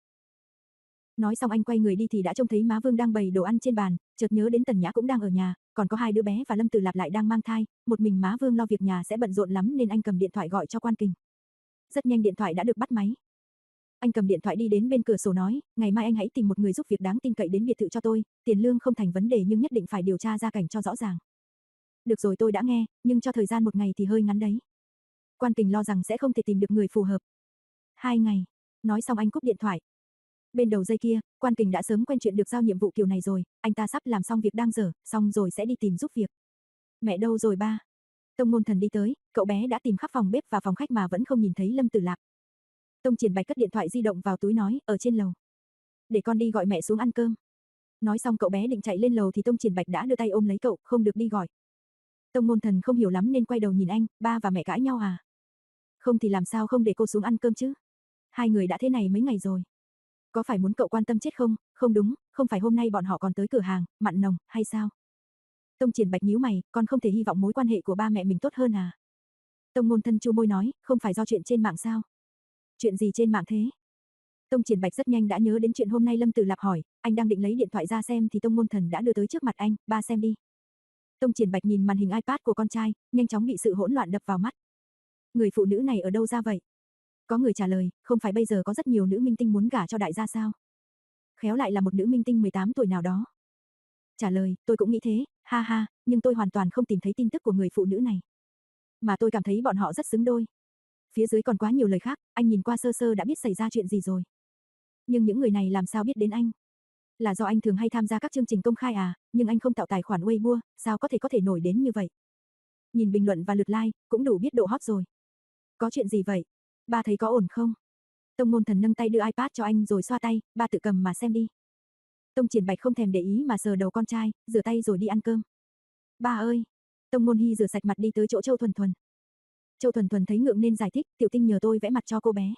Nói xong anh quay người đi thì đã trông thấy Má Vương đang bày đồ ăn trên bàn, chợt nhớ đến Tần Nhã cũng đang ở nhà, còn có hai đứa bé và Lâm Tử Lạp lại đang mang thai, một mình Má Vương lo việc nhà sẽ bận rộn lắm nên anh cầm điện thoại gọi cho Quan Kình. Rất nhanh điện thoại đã được bắt máy. Anh cầm điện thoại đi đến bên cửa sổ nói, ngày mai anh hãy tìm một người giúp việc đáng tin cậy đến biệt thự cho tôi, tiền lương không thành vấn đề nhưng nhất định phải điều tra gia cảnh cho rõ ràng. Được rồi tôi đã nghe, nhưng cho thời gian một ngày thì hơi ngắn đấy. Quan Kình lo rằng sẽ không thể tìm được người phù hợp. Hai ngày. Nói xong anh cúp điện thoại. Bên đầu dây kia, Quan Kình đã sớm quen chuyện được giao nhiệm vụ kiểu này rồi, anh ta sắp làm xong việc đang dở, xong rồi sẽ đi tìm giúp việc. Mẹ đâu rồi ba? Tông Ngôn Thần đi tới, cậu bé đã tìm khắp phòng bếp và phòng khách mà vẫn không nhìn thấy Lâm Tử Lạp. Tông Triển Bạch cất điện thoại di động vào túi nói, ở trên lầu. Để con đi gọi mẹ xuống ăn cơm. Nói xong cậu bé định chạy lên lầu thì Tông Triển Bạch đã đưa tay ôm lấy cậu, không được đi gọi. Tông Ngôn Thần không hiểu lắm nên quay đầu nhìn anh, ba và mẹ cãi nhau à? Không thì làm sao không để cô xuống ăn cơm chứ? Hai người đã thế này mấy ngày rồi. Có phải muốn cậu quan tâm chết không? Không đúng, không phải hôm nay bọn họ còn tới cửa hàng, mặn nồng, hay sao? Tông Triển Bạch nhíu mày, con không thể hy vọng mối quan hệ của ba mẹ mình tốt hơn à? Tông Ngôn Thân chu môi nói, không phải do chuyện trên mạng sao? Chuyện gì trên mạng thế? Tông Triển Bạch rất nhanh đã nhớ đến chuyện hôm nay Lâm Tử Lạp hỏi, anh đang định lấy điện thoại ra xem thì Tông Ngôn Thần đã đưa tới trước mặt anh, ba xem đi. Tông Triển Bạch nhìn màn hình iPad của con trai, nhanh chóng bị sự hỗn loạn đập vào mắt. Người phụ nữ này ở đâu ra vậy? Có người trả lời, không phải bây giờ có rất nhiều nữ minh tinh muốn gả cho đại gia sao? Khéo lại là một nữ minh tinh mười tám tuổi nào đó. Trả lời, tôi cũng nghĩ thế, ha ha, nhưng tôi hoàn toàn không tìm thấy tin tức của người phụ nữ này. Mà tôi cảm thấy bọn họ rất xứng đôi. Phía dưới còn quá nhiều lời khác, anh nhìn qua sơ sơ đã biết xảy ra chuyện gì rồi. Nhưng những người này làm sao biết đến anh? Là do anh thường hay tham gia các chương trình công khai à, nhưng anh không tạo tài khoản Weibo, sao có thể có thể nổi đến như vậy? Nhìn bình luận và lượt like, cũng đủ biết độ hot rồi. Có chuyện gì vậy? Ba thấy có ổn không? Tông Ngôn Thần nâng tay đưa iPad cho anh rồi xoa tay, ba tự cầm mà xem đi. Tông Triển Bạch không thèm để ý mà sờ đầu con trai, rửa tay rồi đi ăn cơm. Ba ơi! Tông Ngôn Hy rửa sạch mặt đi tới chỗ Châu Thuần Thuần. Châu Thuần Thuần thấy ngượng nên giải thích, Tiểu Tinh nhờ tôi vẽ mặt cho cô bé.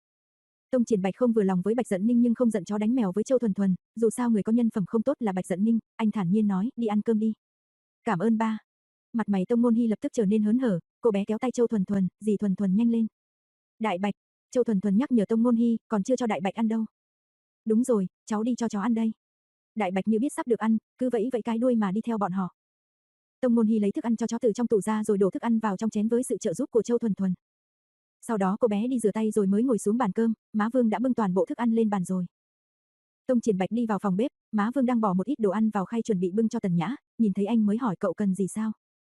Tông Triển Bạch không vừa lòng với Bạch Dận Ninh nhưng không giận chó đánh mèo với Châu Thuần Thuần, dù sao người có nhân phẩm không tốt là Bạch Dận Ninh, anh thản nhiên nói, đi ăn cơm đi. Cảm ơn ba. Mặt mày Tông Ngôn Hy lập tức trở nên hớn hở, cô bé kéo tay Châu Thuần Thuần, dì Thuần Thuần nhanh lên. Đại Bạch, Châu Thuần Thuần nhắc nhở Tông Ngôn Hy, còn chưa cho Đại Bạch ăn đâu. Đúng rồi, cháu đi cho chó ăn đây. Đại Bạch như biết sắp được ăn, cứ vẫy vẫy cái đuôi mà đi theo bọn họ. Tông Ngôn Hy lấy thức ăn cho chó từ trong tủ ra rồi đổ thức ăn vào trong chén với sự trợ giúp của Châu Thuần Thuần. Sau đó cô bé đi rửa tay rồi mới ngồi xuống bàn cơm, Má Vương đã bưng toàn bộ thức ăn lên bàn rồi. Tông Triển Bạch đi vào phòng bếp, Má Vương đang bỏ một ít đồ ăn vào khay chuẩn bị bưng cho Tần Nhã, nhìn thấy anh mới hỏi cậu cần gì sao?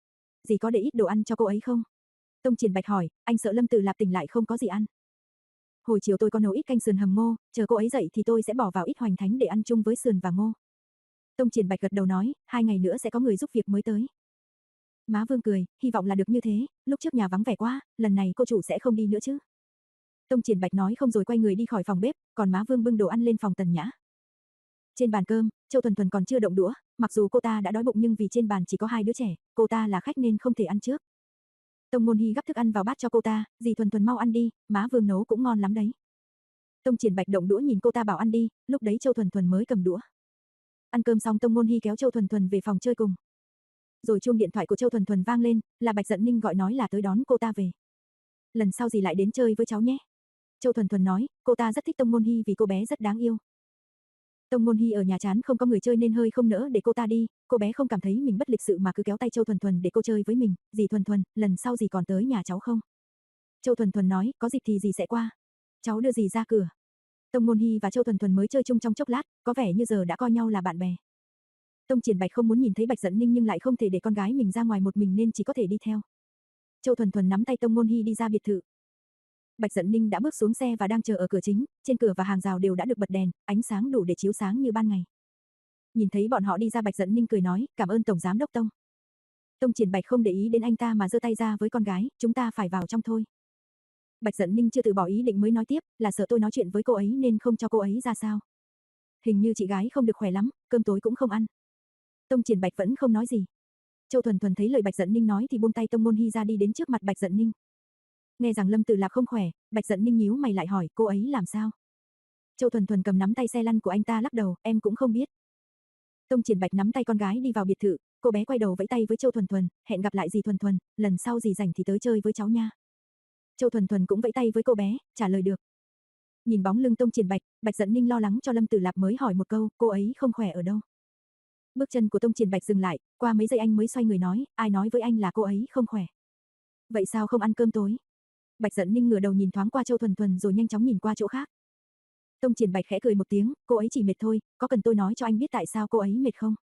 Dì có để ít đồ ăn cho cô ấy không? Tông Triển Bạch hỏi, anh sợ Lâm Tử Lạp tỉnh lại không có gì ăn. Hồi chiều tôi có nấu ít canh sườn hầm ngô, chờ cô ấy dậy thì tôi sẽ bỏ vào ít hoành thánh để ăn chung với sườn và ngô. Tông Triển Bạch gật đầu nói, hai ngày nữa sẽ có người giúp việc mới tới. Má Vương cười, hy vọng là được như thế, lúc trước nhà vắng vẻ quá, lần này cô chủ sẽ không đi nữa chứ. Tông Triển Bạch nói không rồi quay người đi khỏi phòng bếp, còn Má Vương bưng đồ ăn lên phòng Tần Nhã. Trên bàn cơm, Châu Thuần Thuần còn chưa động đũa, mặc dù cô ta đã đói bụng nhưng vì trên bàn chỉ có hai đứa trẻ, cô ta là khách nên không thể ăn trước. Tông Ngôn Hy gắp thức ăn vào bát cho cô ta, dì Thuần Thuần mau ăn đi, Má Vương nấu cũng ngon lắm đấy. Tông Triển Bạch động đũa nhìn cô ta bảo ăn đi, lúc đấy Châu Thuần Thuần mới cầm đũa. Ăn cơm xong Tông Ngôn Hy kéo Châu Thuần Thuần về phòng chơi cùng. Rồi chuông điện thoại của Châu Thuần Thuần vang lên, là Bạch Dận Ninh gọi nói là tới đón cô ta về. Lần sau dì lại đến chơi với cháu nhé. Châu Thuần Thuần nói, cô ta rất thích Tông Ngôn Hy vì cô bé rất đáng yêu. Tông Ngôn Hy ở nhà chán không có người chơi nên hơi không nỡ để cô ta đi, cô bé không cảm thấy mình bất lịch sự mà cứ kéo tay Châu Thuần Thuần để cô chơi với mình, dì Thuần Thuần, lần sau dì còn tới nhà cháu không? Châu Thuần Thuần nói, có dịp thì dì sẽ qua. Cháu đưa dì ra cửa. Tông Ngôn Hy và Châu Thuần Thuần mới chơi chung trong chốc lát, có vẻ như giờ đã coi nhau là bạn bè. Tông Triển Bạch không muốn nhìn thấy Bạch Dận Ninh nhưng lại không thể để con gái mình ra ngoài một mình nên chỉ có thể đi theo. Châu Thuần Thuần nắm tay Tông Ngôn Hy đi ra biệt thự. Bạch Dận Ninh đã bước xuống xe và đang chờ ở cửa chính, trên cửa và hàng rào đều đã được bật đèn, ánh sáng đủ để chiếu sáng như ban ngày. Nhìn thấy bọn họ đi ra, Bạch Dận Ninh cười nói, cảm ơn Tổng Giám Đốc Tông. Tông Triển Bạch không để ý đến anh ta mà giơ tay ra với con gái, chúng ta phải vào trong thôi. Bạch Dận Ninh chưa từ bỏ ý định mới nói tiếp, là sợ tôi nói chuyện với cô ấy nên không cho cô ấy ra sao. Hình như chị gái không được khỏe lắm, cơm tối cũng không ăn. Tông Triển Bạch vẫn không nói gì. Châu Thuần Thuần thấy lời Bạch Dận Ninh nói thì buông tay Tông Ngôn Hy ra đi đến trước mặt Bạch Dận Ninh. Nghe rằng Lâm Tử Lạc không khỏe, Bạch Dận Ninh nhíu mày lại hỏi, cô ấy làm sao? Châu Thuần Thuần cầm nắm tay xe lăn của anh ta lắc đầu, em cũng không biết. Tông Triển Bạch nắm tay con gái đi vào biệt thự, cô bé quay đầu vẫy tay với Châu Thuần Thuần, hẹn gặp lại dì Thuần Thuần, lần sau dì rảnh thì tới chơi với cháu nha. Châu Thuần Thuần cũng vẫy tay với cô bé, trả lời được. Nhìn bóng lưng Tông Triển Bạch, Bạch Dận Ninh lo lắng cho Lâm Tử Lạc mới hỏi một câu, cô ấy không khỏe ở đâu? Bước chân của Tông Triển Bạch dừng lại, qua mấy giây anh mới xoay người nói, ai nói với anh là cô ấy không khỏe? Vậy sao không ăn cơm tối? Bạch Dận Ninh ngửa đầu nhìn thoáng qua Châu Thuần Thuần rồi nhanh chóng nhìn qua chỗ khác. Tông Triển Bạch khẽ cười một tiếng, cô ấy chỉ mệt thôi, có cần tôi nói cho anh biết tại sao cô ấy mệt không?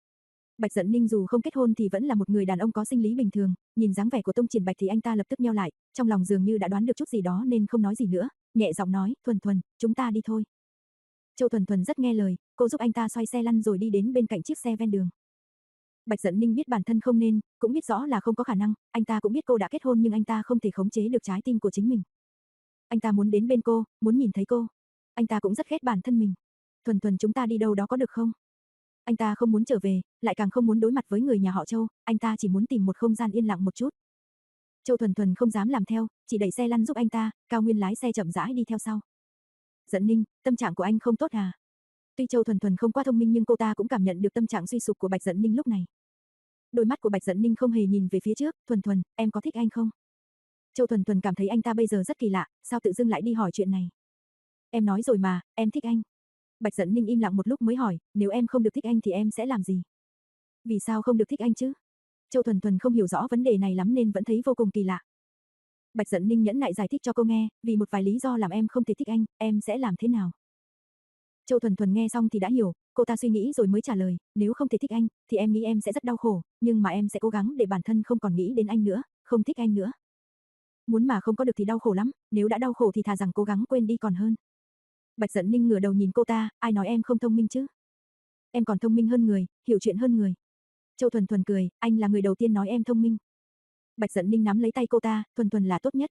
Bạch Dận Ninh dù không kết hôn thì vẫn là một người đàn ông có sinh lý bình thường, nhìn dáng vẻ của Tông Triển Bạch thì anh ta lập tức nheo lại, trong lòng dường như đã đoán được chút gì đó nên không nói gì nữa, nhẹ giọng nói, Thuần Thuần, chúng ta đi thôi. Châu Thuần Thuần rất nghe lời, cô giúp anh ta xoay xe lăn rồi đi đến bên cạnh chiếc xe ven đường. Bạch Dận Ninh biết bản thân không nên, cũng biết rõ là không có khả năng, anh ta cũng biết cô đã kết hôn nhưng anh ta không thể khống chế được trái tim của chính mình. Anh ta muốn đến bên cô, muốn nhìn thấy cô. Anh ta cũng rất ghét bản thân mình. Thuần Thuần, chúng ta đi đâu đó có được không? Anh ta không muốn trở về, lại càng không muốn đối mặt với người nhà họ Châu, anh ta chỉ muốn tìm một không gian yên lặng một chút. Châu Thuần Thuần không dám làm theo, chỉ đẩy xe lăn giúp anh ta, Cao Nguyên lái xe chậm rãi đi theo sau. Dận Ninh, tâm trạng của anh không tốt à? Tuy Châu Thuần Thuần không quá thông minh nhưng cô ta cũng cảm nhận được tâm trạng suy sụp của Bạch Dận Ninh lúc này. Đôi mắt của Bạch Dận Ninh không hề nhìn về phía trước, Thuần Thuần, em có thích anh không? Châu Thuần Thuần cảm thấy anh ta bây giờ rất kỳ lạ, sao tự dưng lại đi hỏi chuyện này? Em nói rồi mà, em thích anh. Bạch Dận Ninh im lặng một lúc mới hỏi, nếu em không được thích anh thì em sẽ làm gì? Vì sao không được thích anh chứ? Châu Thuần Thuần không hiểu rõ vấn đề này lắm nên vẫn thấy vô cùng kỳ lạ. Bạch Dận Ninh nhẫn nại giải thích cho cô nghe, vì một vài lý do làm em không thể thích anh, em sẽ làm thế nào? Châu Thuần Thuần nghe xong thì đã hiểu, cô ta suy nghĩ rồi mới trả lời, nếu không thể thích anh, thì em nghĩ em sẽ rất đau khổ, nhưng mà em sẽ cố gắng để bản thân không còn nghĩ đến anh nữa, không thích anh nữa. Muốn mà không có được thì đau khổ lắm, nếu đã đau khổ thì thà rằng cố gắng quên đi còn hơn. Bạch Dận Ninh ngửa đầu nhìn cô ta, ai nói em không thông minh chứ? Em còn thông minh hơn người, hiểu chuyện hơn người. Châu Thuần Thuần cười, anh là người đầu tiên nói em thông minh. Bạch Dận Ninh nắm lấy tay cô ta, Thuần Thuần là tốt nhất.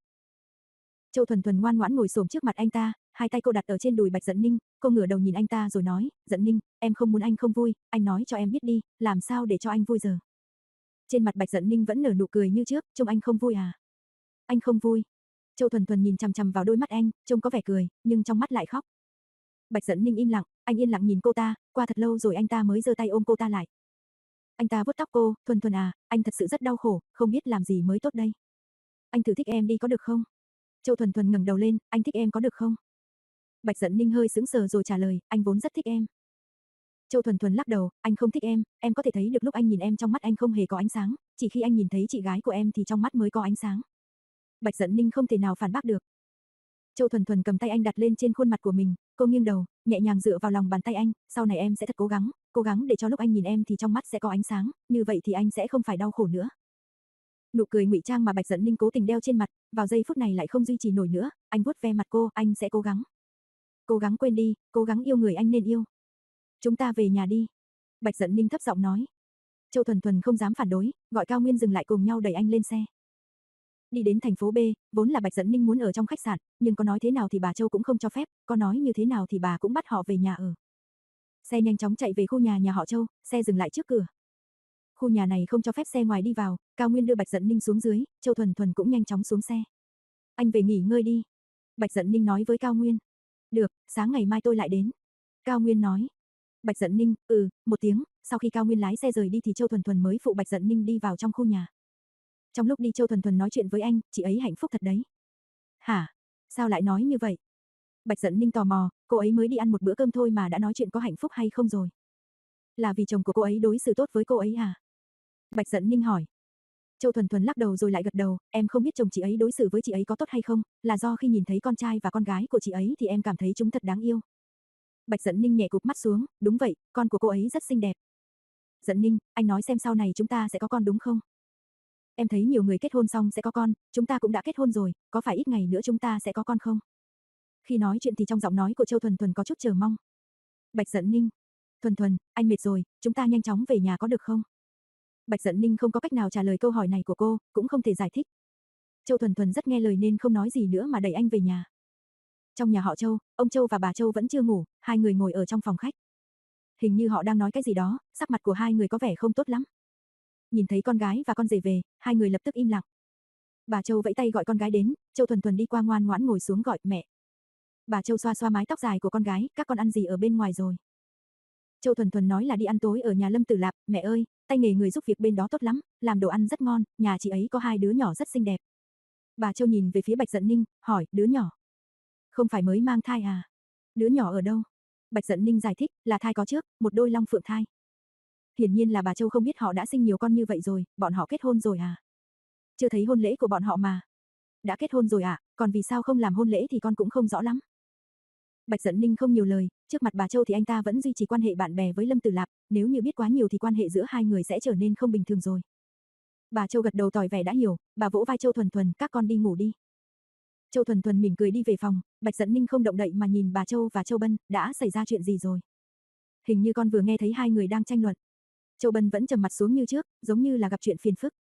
Châu Thuần Thuần ngoan ngoãn ngồi xổm trước mặt anh ta, hai tay cô đặt ở trên đùi Bạch Dận Ninh, cô ngửa đầu nhìn anh ta rồi nói, Dận Ninh, em không muốn anh không vui, anh nói cho em biết đi, làm sao để cho anh vui giờ. Trên mặt Bạch Dận Ninh vẫn nở nụ cười như trước, trông anh không vui à? Anh không vui. Châu Thuần Thuần nhìn chằm chằm vào đôi mắt anh, trông có vẻ cười, nhưng trong mắt lại khóc. Bạch Dận Ninh im lặng, anh yên lặng nhìn cô ta, qua thật lâu rồi anh ta mới giơ tay ôm cô ta lại. Anh ta vuốt tóc cô, Thuần Thuần à, anh thật sự rất đau khổ, không biết làm gì mới tốt đây. Anh thử thích em đi có được không? Châu Thuần Thuần ngẩng đầu lên, anh thích em có được không? Bạch Dận Ninh hơi sững sờ rồi trả lời, anh vốn rất thích em. Châu Thuần Thuần lắc đầu, anh không thích em, em có thể thấy được lúc anh nhìn em trong mắt anh không hề có ánh sáng, chỉ khi anh nhìn thấy chị gái của em thì trong mắt mới có ánh sáng. Bạch Dận Ninh không thể nào phản bác được. Châu Thuần Thuần cầm tay anh đặt lên trên khuôn mặt của mình, cô nghiêng đầu, nhẹ nhàng dựa vào lòng bàn tay anh, sau này em sẽ thật cố gắng, cố gắng để cho lúc anh nhìn em thì trong mắt sẽ có ánh sáng, như vậy thì anh sẽ không phải đau khổ nữa. Nụ cười ngụy trang mà Bạch Dận Ninh cố tình đeo trên mặt, vào giây phút này lại không duy trì nổi nữa, anh vuốt ve mặt cô, anh sẽ cố gắng. Cố gắng quên đi, cố gắng yêu người anh nên yêu. Chúng ta về nhà đi. Bạch Dận Ninh thấp giọng nói. Châu Thuần Thuần không dám phản đối, gọi Cao Nguyên dừng lại cùng nhau đẩy anh lên xe. Đi đến thành phố B, vốn là Bạch Dận Ninh muốn ở trong khách sạn, nhưng có nói thế nào thì bà Châu cũng không cho phép, có nói như thế nào thì bà cũng bắt họ về nhà ở. Xe nhanh chóng chạy về khu nhà nhà họ Châu, xe dừng lại trước cửa. Khu nhà này không cho phép xe ngoài đi vào, Cao Nguyên đưa Bạch Dận Ninh xuống dưới, Châu Thuần Thuần cũng nhanh chóng xuống xe. Anh về nghỉ ngơi đi. Bạch Dận Ninh nói với Cao Nguyên. Được, sáng ngày mai tôi lại đến. Cao Nguyên nói. Bạch Dận Ninh, ừ, một tiếng, sau khi Cao Nguyên lái xe rời đi thì Châu Thuần Thuần mới phụ Bạch Dận Ninh đi vào trong khu nhà. Trong lúc đi Châu Thuần Thuần nói chuyện với anh, chị ấy hạnh phúc thật đấy. Hả? Sao lại nói như vậy? Bạch Dận Ninh tò mò, cô ấy mới đi ăn một bữa cơm thôi mà đã nói chuyện có hạnh phúc hay không rồi? Là vì chồng của cô ấy đối xử tốt với cô ấy à? Bạch Dận Ninh hỏi. Châu Thuần Thuần lắc đầu rồi lại gật đầu, em không biết chồng chị ấy đối xử với chị ấy có tốt hay không, là do khi nhìn thấy con trai và con gái của chị ấy thì em cảm thấy chúng thật đáng yêu. Bạch Dận Ninh nhẹ cụp mắt xuống, đúng vậy, con của cô ấy rất xinh đẹp. Dận Ninh, anh nói xem sau này chúng ta sẽ có con đúng không? Em thấy nhiều người kết hôn xong sẽ có con, chúng ta cũng đã kết hôn rồi, có phải ít ngày nữa chúng ta sẽ có con không? Khi nói chuyện thì trong giọng nói của Châu Thuần Thuần có chút chờ mong. Bạch Dận Ninh, Thuần Thuần, anh mệt rồi, chúng ta nhanh chóng về nhà có được không? Bạch Dận Ninh không có cách nào trả lời câu hỏi này của cô, cũng không thể giải thích. Châu Thuần Thuần rất nghe lời nên không nói gì nữa mà đẩy anh về nhà. Trong nhà họ Châu, ông Châu và bà Châu vẫn chưa ngủ, hai người ngồi ở trong phòng khách. Hình như họ đang nói cái gì đó, sắc mặt của hai người có vẻ không tốt lắm. Nhìn thấy con gái và con rể về, hai người lập tức im lặng. Bà Châu vẫy tay gọi con gái đến, Châu Thuần Thuần đi qua ngoan ngoãn ngồi xuống gọi mẹ. Bà Châu xoa xoa mái tóc dài của con gái, các con ăn gì ở bên ngoài rồi? Châu Thuần Thuần nói là đi ăn tối ở nhà Lâm Tử Lạp, mẹ ơi, tay nghề người giúp việc bên đó tốt lắm, làm đồ ăn rất ngon, nhà chị ấy có hai đứa nhỏ rất xinh đẹp. Bà Châu nhìn về phía Bạch Dận Ninh, hỏi, đứa nhỏ? Không phải mới mang thai à? Đứa nhỏ ở đâu? Bạch Dận Ninh giải thích, là thai có trước, một đôi long phượng thai. Hiển nhiên là bà Châu không biết họ đã sinh nhiều con như vậy rồi, bọn họ kết hôn rồi à? Chưa thấy hôn lễ của bọn họ mà. Đã kết hôn rồi à, còn vì sao không làm hôn lễ thì con cũng không rõ lắm. Bạch Dận Ninh không nhiều lời, trước mặt bà Châu thì anh ta vẫn duy trì quan hệ bạn bè với Lâm Tử Lạp, nếu như biết quá nhiều thì quan hệ giữa hai người sẽ trở nên không bình thường rồi. Bà Châu gật đầu tỏ vẻ đã hiểu, bà vỗ vai Châu Thuần Thuần, các con đi ngủ đi. Châu Thuần Thuần mỉm cười đi về phòng, Bạch Dận Ninh không động đậy mà nhìn bà Châu và Châu Bân, đã xảy ra chuyện gì rồi? Hình như con vừa nghe thấy hai người đang tranh luận. Châu Bân vẫn trầm mặt xuống như trước, giống như là gặp chuyện phiền phức.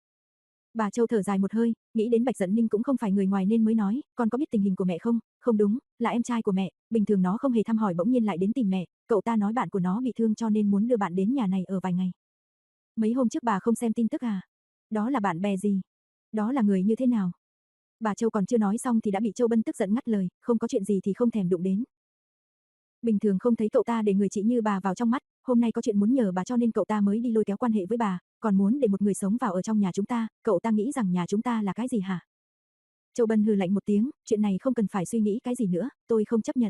Bà Châu thở dài một hơi, nghĩ đến Bạch Dận Ninh cũng không phải người ngoài nên mới nói, con có biết tình hình của mẹ không? Không đúng, là em trai của mẹ, bình thường nó không hề thăm hỏi bỗng nhiên lại đến tìm mẹ, cậu ta nói bạn của nó bị thương cho nên muốn đưa bạn đến nhà này ở vài ngày. Mấy hôm trước bà không xem tin tức à? Đó là bạn bè gì? Đó là người như thế nào? Bà Châu còn chưa nói xong thì đã bị Châu Bân tức giận ngắt lời, không có chuyện gì thì không thèm đụng đến. Bình thường không thấy cậu ta để người chị như bà vào trong mắt, hôm nay có chuyện muốn nhờ bà cho nên cậu ta mới đi lôi kéo quan hệ với bà, còn muốn để một người sống vào ở trong nhà chúng ta, cậu ta nghĩ rằng nhà chúng ta là cái gì hả? Châu Bân hừ lạnh một tiếng, chuyện này không cần phải suy nghĩ cái gì nữa, tôi không chấp nhận.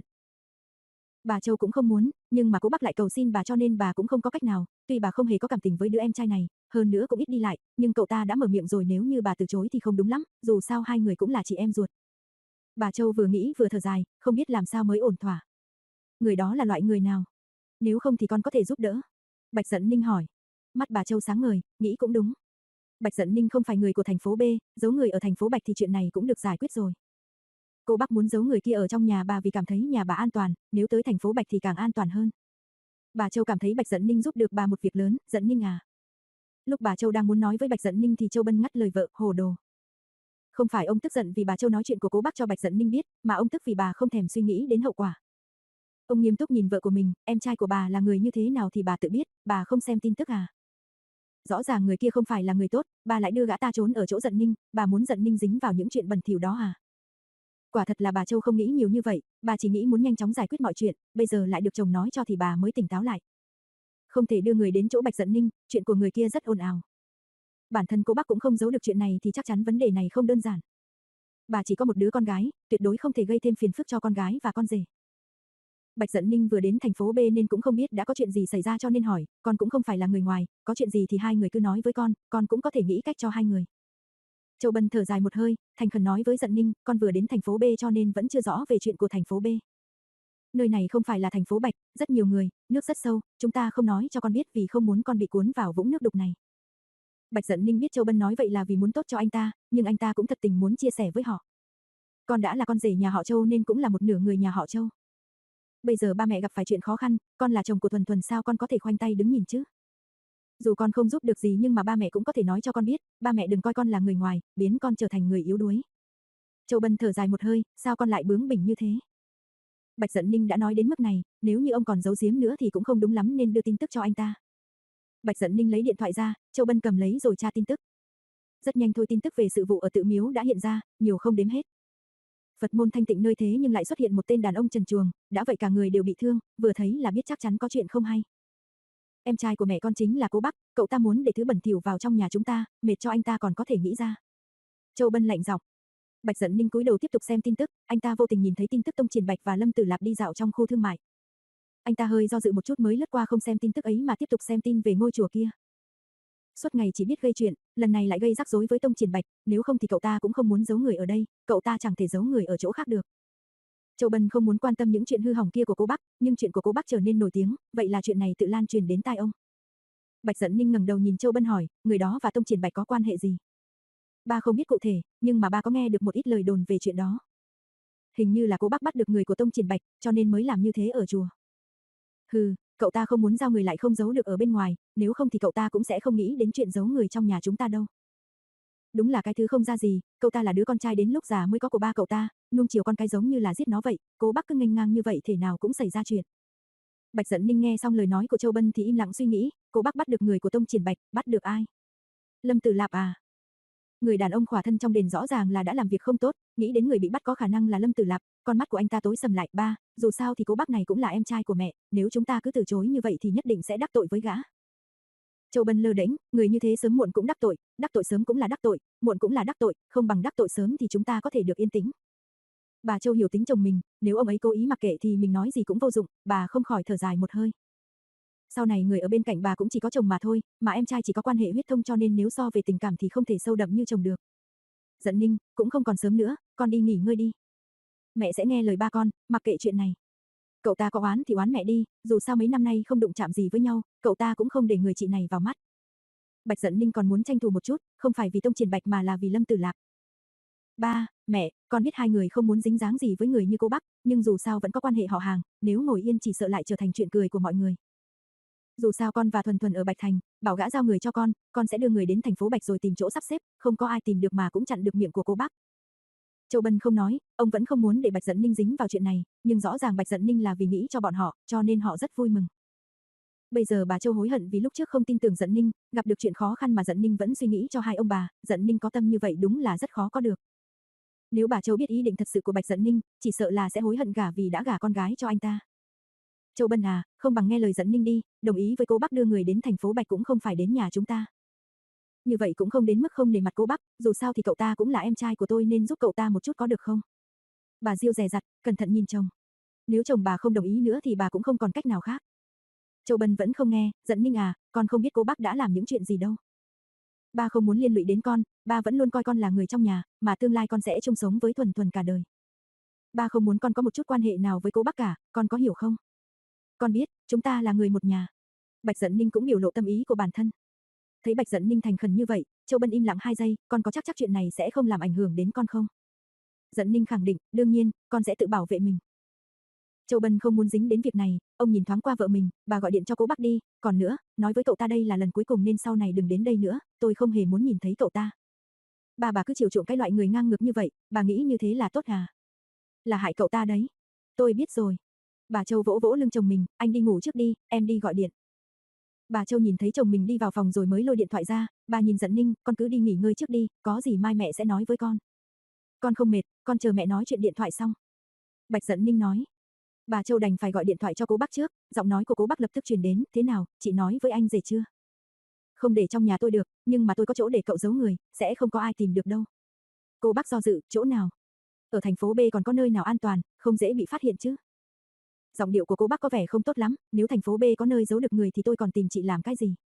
Bà Châu cũng không muốn, nhưng mà Cố Bắc lại cầu xin bà cho nên bà cũng không có cách nào, tuy bà không hề có cảm tình với đứa em trai này, hơn nữa cũng ít đi lại, nhưng cậu ta đã mở miệng rồi, nếu như bà từ chối thì không đúng lắm, dù sao hai người cũng là chị em ruột. Bà Châu vừa nghĩ vừa thở dài, không biết làm sao mới ổn thỏa. Người đó là loại người nào? Nếu không thì con có thể giúp đỡ. Bạch Dận Ninh hỏi. Mắt bà Châu sáng ngời, nghĩ cũng đúng. Bạch Dận Ninh không phải người của thành phố B, giấu người ở thành phố Bạch thì chuyện này cũng được giải quyết rồi. Cô bác muốn giấu người kia ở trong nhà bà vì cảm thấy nhà bà an toàn, nếu tới thành phố Bạch thì càng an toàn hơn. Bà Châu cảm thấy Bạch Dận Ninh giúp được bà một việc lớn, Dận Ninh à. Lúc bà Châu đang muốn nói với Bạch Dận Ninh thì Châu Bân ngắt lời vợ, hồ đồ. Không phải ông tức giận vì bà Châu nói chuyện của Cố Bác cho Bạch Dận Ninh biết, mà ông tức vì bà không thèm suy nghĩ đến hậu quả. Ông nghiêm túc nhìn vợ của mình, em trai của bà là người như thế nào thì bà tự biết, bà không xem tin tức à? Rõ ràng người kia không phải là người tốt, bà lại đưa gã ta trốn ở chỗ Dận Ninh, bà muốn Dận Ninh dính vào những chuyện bẩn thỉu đó à? Quả thật là bà Châu không nghĩ nhiều như vậy, bà chỉ nghĩ muốn nhanh chóng giải quyết mọi chuyện, bây giờ lại được chồng nói cho thì bà mới tỉnh táo lại. Không thể đưa người đến chỗ Bạch Dận Ninh, chuyện của người kia rất ồn ào. Bản thân cô bác cũng không giấu được chuyện này thì chắc chắn vấn đề này không đơn giản. Bà chỉ có một đứa con gái, tuyệt đối không thể gây thêm phiền phức cho con gái và con rể. Bạch Dận Ninh vừa đến thành phố B nên cũng không biết đã có chuyện gì xảy ra cho nên hỏi, con cũng không phải là người ngoài, có chuyện gì thì hai người cứ nói với con, con cũng có thể nghĩ cách cho hai người. Châu Bân thở dài một hơi, thành khẩn nói với Dận Ninh, con vừa đến thành phố B cho nên vẫn chưa rõ về chuyện của thành phố B. Nơi này không phải là thành phố Bạch, rất nhiều người, nước rất sâu, chúng ta không nói cho con biết vì không muốn con bị cuốn vào vũng nước đục này. Bạch Dận Ninh biết Châu Bân nói vậy là vì muốn tốt cho anh ta, nhưng anh ta cũng thật tình muốn chia sẻ với họ. Con đã là con rể nhà họ Châu nên cũng là một nửa người nhà họ Châu. Bây giờ ba mẹ gặp phải chuyện khó khăn, con là chồng của Thuần Thuần sao con có thể khoanh tay đứng nhìn chứ? Dù con không giúp được gì nhưng mà ba mẹ cũng có thể nói cho con biết, ba mẹ đừng coi con là người ngoài, biến con trở thành người yếu đuối. Châu Bân thở dài một hơi, sao con lại bướng bỉnh như thế? Bạch Dận Ninh đã nói đến mức này, nếu như ông còn giấu giếm nữa thì cũng không đúng lắm nên đưa tin tức cho anh ta. Bạch Dận Ninh lấy điện thoại ra, Châu Bân cầm lấy rồi tra tin tức. Rất nhanh thôi tin tức về sự vụ ở Tự Miếu đã hiện ra, nhiều không đếm hết. Phật môn thanh tịnh nơi thế nhưng lại xuất hiện một tên đàn ông trần truồng, đã vậy cả người đều bị thương, vừa thấy là biết chắc chắn có chuyện không hay. Em trai của mẹ con chính là Cố Bắc, cậu ta muốn để thứ bẩn thỉu vào trong nhà chúng ta, mệt cho anh ta còn có thể nghĩ ra. Châu Bân lạnh giọng. Bạch Dận Ninh cúi đầu tiếp tục xem tin tức, anh ta vô tình nhìn thấy tin tức Tông Triển Bạch và Lâm Tử Lạp đi dạo trong khu thương mại. Anh ta hơi do dự một chút mới lướt qua không xem tin tức ấy mà tiếp tục xem tin về ngôi chùa kia. Suốt ngày chỉ biết gây chuyện, lần này lại gây rắc rối với Tông Triển Bạch, nếu không thì cậu ta cũng không muốn giấu người ở đây, cậu ta chẳng thể giấu người ở chỗ khác được. Châu Bân không muốn quan tâm những chuyện hư hỏng kia của cô bác, nhưng chuyện của cô bác trở nên nổi tiếng, vậy là chuyện này tự lan truyền đến tai ông. Bạch Dận Ninh ngẩng đầu nhìn Châu Bân hỏi, người đó và Tông Triển Bạch có quan hệ gì? Ba không biết cụ thể, nhưng mà ba có nghe được một ít lời đồn về chuyện đó. Hình như là cô bác bắt được người của Tông Triển Bạch, cho nên mới làm như thế ở chùa. Hừ, cậu ta không muốn giao người lại không giấu được ở bên ngoài, nếu không thì cậu ta cũng sẽ không nghĩ đến chuyện giấu người trong nhà chúng ta đâu. Đúng là cái thứ không ra gì, cậu ta là đứa con trai đến lúc già mới có của ba cậu ta, nuông chiều con cái giống như là giết nó vậy, cô bác cứ nghênh ngang như vậy thể nào cũng xảy ra chuyện. Bạch Dận Ninh nghe xong lời nói của Châu Bân thì im lặng suy nghĩ, cô bác bắt được người của Tông Triển Bạch, bắt được ai? Lâm Tử Lạp à? Người đàn ông khỏa thân trong đền rõ ràng là đã làm việc không tốt, nghĩ đến người bị bắt có khả năng là Lâm Tử Lạp, con mắt của anh ta tối sầm lại, ba, dù sao thì cô bác này cũng là em trai của mẹ, nếu chúng ta cứ từ chối như vậy thì nhất định sẽ đắc tội với gã. Châu Bân lơ đễnh, người như thế sớm muộn cũng đắc tội, đắc tội sớm cũng là đắc tội, muộn cũng là đắc tội, không bằng đắc tội sớm thì chúng ta có thể được yên tĩnh. Bà Châu hiểu tính chồng mình, nếu ông ấy cố ý mặc kệ thì mình nói gì cũng vô dụng, bà không khỏi thở dài một hơi. Sau này người ở bên cạnh bà cũng chỉ có chồng mà thôi, mà em trai chỉ có quan hệ huyết thông cho nên nếu so về tình cảm thì không thể sâu đậm như chồng được. Dận Ninh, cũng không còn sớm nữa, con đi nghỉ ngơi đi. Mẹ sẽ nghe lời ba con, mặc kệ chuyện này. Cậu ta có oán thì oán mẹ đi, dù sao mấy năm nay không đụng chạm gì với nhau, cậu ta cũng không để người chị này vào mắt. Bạch Dận Ninh còn muốn tranh thủ một chút, không phải vì Tông Triển Bạch mà là vì Lâm Tử Lạp. Ba, mẹ, con biết hai người không muốn dính dáng gì với người như cô bác, nhưng dù sao vẫn có quan hệ họ hàng, nếu ngồi yên chỉ sợ lại trở thành chuyện cười của mọi người. Dù sao con và Thuần Thuần ở Bạch Thành, bảo gã giao người cho con, con sẽ đưa người đến thành phố Bạch rồi tìm chỗ sắp xếp, không có ai tìm được mà cũng chặn được miệng của cô bác. Châu Bân không nói, ông vẫn không muốn để Bạch Dận Ninh dính vào chuyện này, nhưng rõ ràng Bạch Dận Ninh là vì nghĩ cho bọn họ, cho nên họ rất vui mừng. Bây giờ bà Châu hối hận vì lúc trước không tin tưởng Dận Ninh, gặp được chuyện khó khăn mà Dận Ninh vẫn suy nghĩ cho hai ông bà, Dận Ninh có tâm như vậy đúng là rất khó có được. Nếu bà Châu biết ý định thật sự của Bạch Dận Ninh, chỉ sợ là sẽ hối hận gả vì đã gả con gái cho anh ta. Châu Bân à, không bằng nghe lời Dận Ninh đi, đồng ý với cô bác đưa người đến thành phố Bạch cũng không phải đến nhà chúng ta. Như vậy cũng không đến mức không nể mặt cô bác, dù sao thì cậu ta cũng là em trai của tôi nên giúp cậu ta một chút có được không? Bà Diêu dè dặt, cẩn thận nhìn chồng. Nếu chồng bà không đồng ý nữa thì bà cũng không còn cách nào khác. Châu Bân vẫn không nghe, Dận Ninh à, con không biết cô bác đã làm những chuyện gì đâu. Ba không muốn liên lụy đến con, ba vẫn luôn coi con là người trong nhà, mà tương lai con sẽ chung sống với Thuần Thuần cả đời. Ba không muốn con có một chút quan hệ nào với cô bác cả, con có hiểu không? Con biết, chúng ta là người một nhà. Bạch Dận Ninh cũng biểu lộ tâm ý của bản thân. Thấy Bạch Dận Ninh thành khẩn như vậy, Châu Bân im lặng hai giây, con có chắc chắc chuyện này sẽ không làm ảnh hưởng đến con không? Dận Ninh khẳng định, đương nhiên, con sẽ tự bảo vệ mình. Châu Bân không muốn dính đến việc này, ông nhìn thoáng qua vợ mình, bà gọi điện cho cô bác đi, còn nữa, nói với cậu ta đây là lần cuối cùng nên sau này đừng đến đây nữa, tôi không hề muốn nhìn thấy cậu ta. Bà bà cứ chiều chuộng cái loại người ngang ngược như vậy, bà nghĩ như thế là tốt à? Là hại cậu ta đấy. Tôi biết rồi. Bà Châu vỗ vỗ lưng chồng mình, anh đi ngủ trước đi, em đi gọi điện. Bà Châu nhìn thấy chồng mình đi vào phòng rồi mới lôi điện thoại ra, bà nhìn Dận Ninh, con cứ đi nghỉ ngơi trước đi, có gì mai mẹ sẽ nói với con. Con không mệt, con chờ mẹ nói chuyện điện thoại xong. Bạch Dận Ninh nói. Bà Châu đành phải gọi điện thoại cho cô bác trước, giọng nói của cô bác lập tức truyền đến, thế nào, chị nói với anh rể chưa? Không để trong nhà tôi được, nhưng mà tôi có chỗ để cậu giấu người, sẽ không có ai tìm được đâu. Cô bác do dự, chỗ nào? Ở thành phố B còn có nơi nào an toàn, không dễ bị phát hiện chứ? Giọng điệu của cô bác có vẻ không tốt lắm, nếu thành phố B có nơi giấu được người thì tôi còn tìm chị làm cái gì?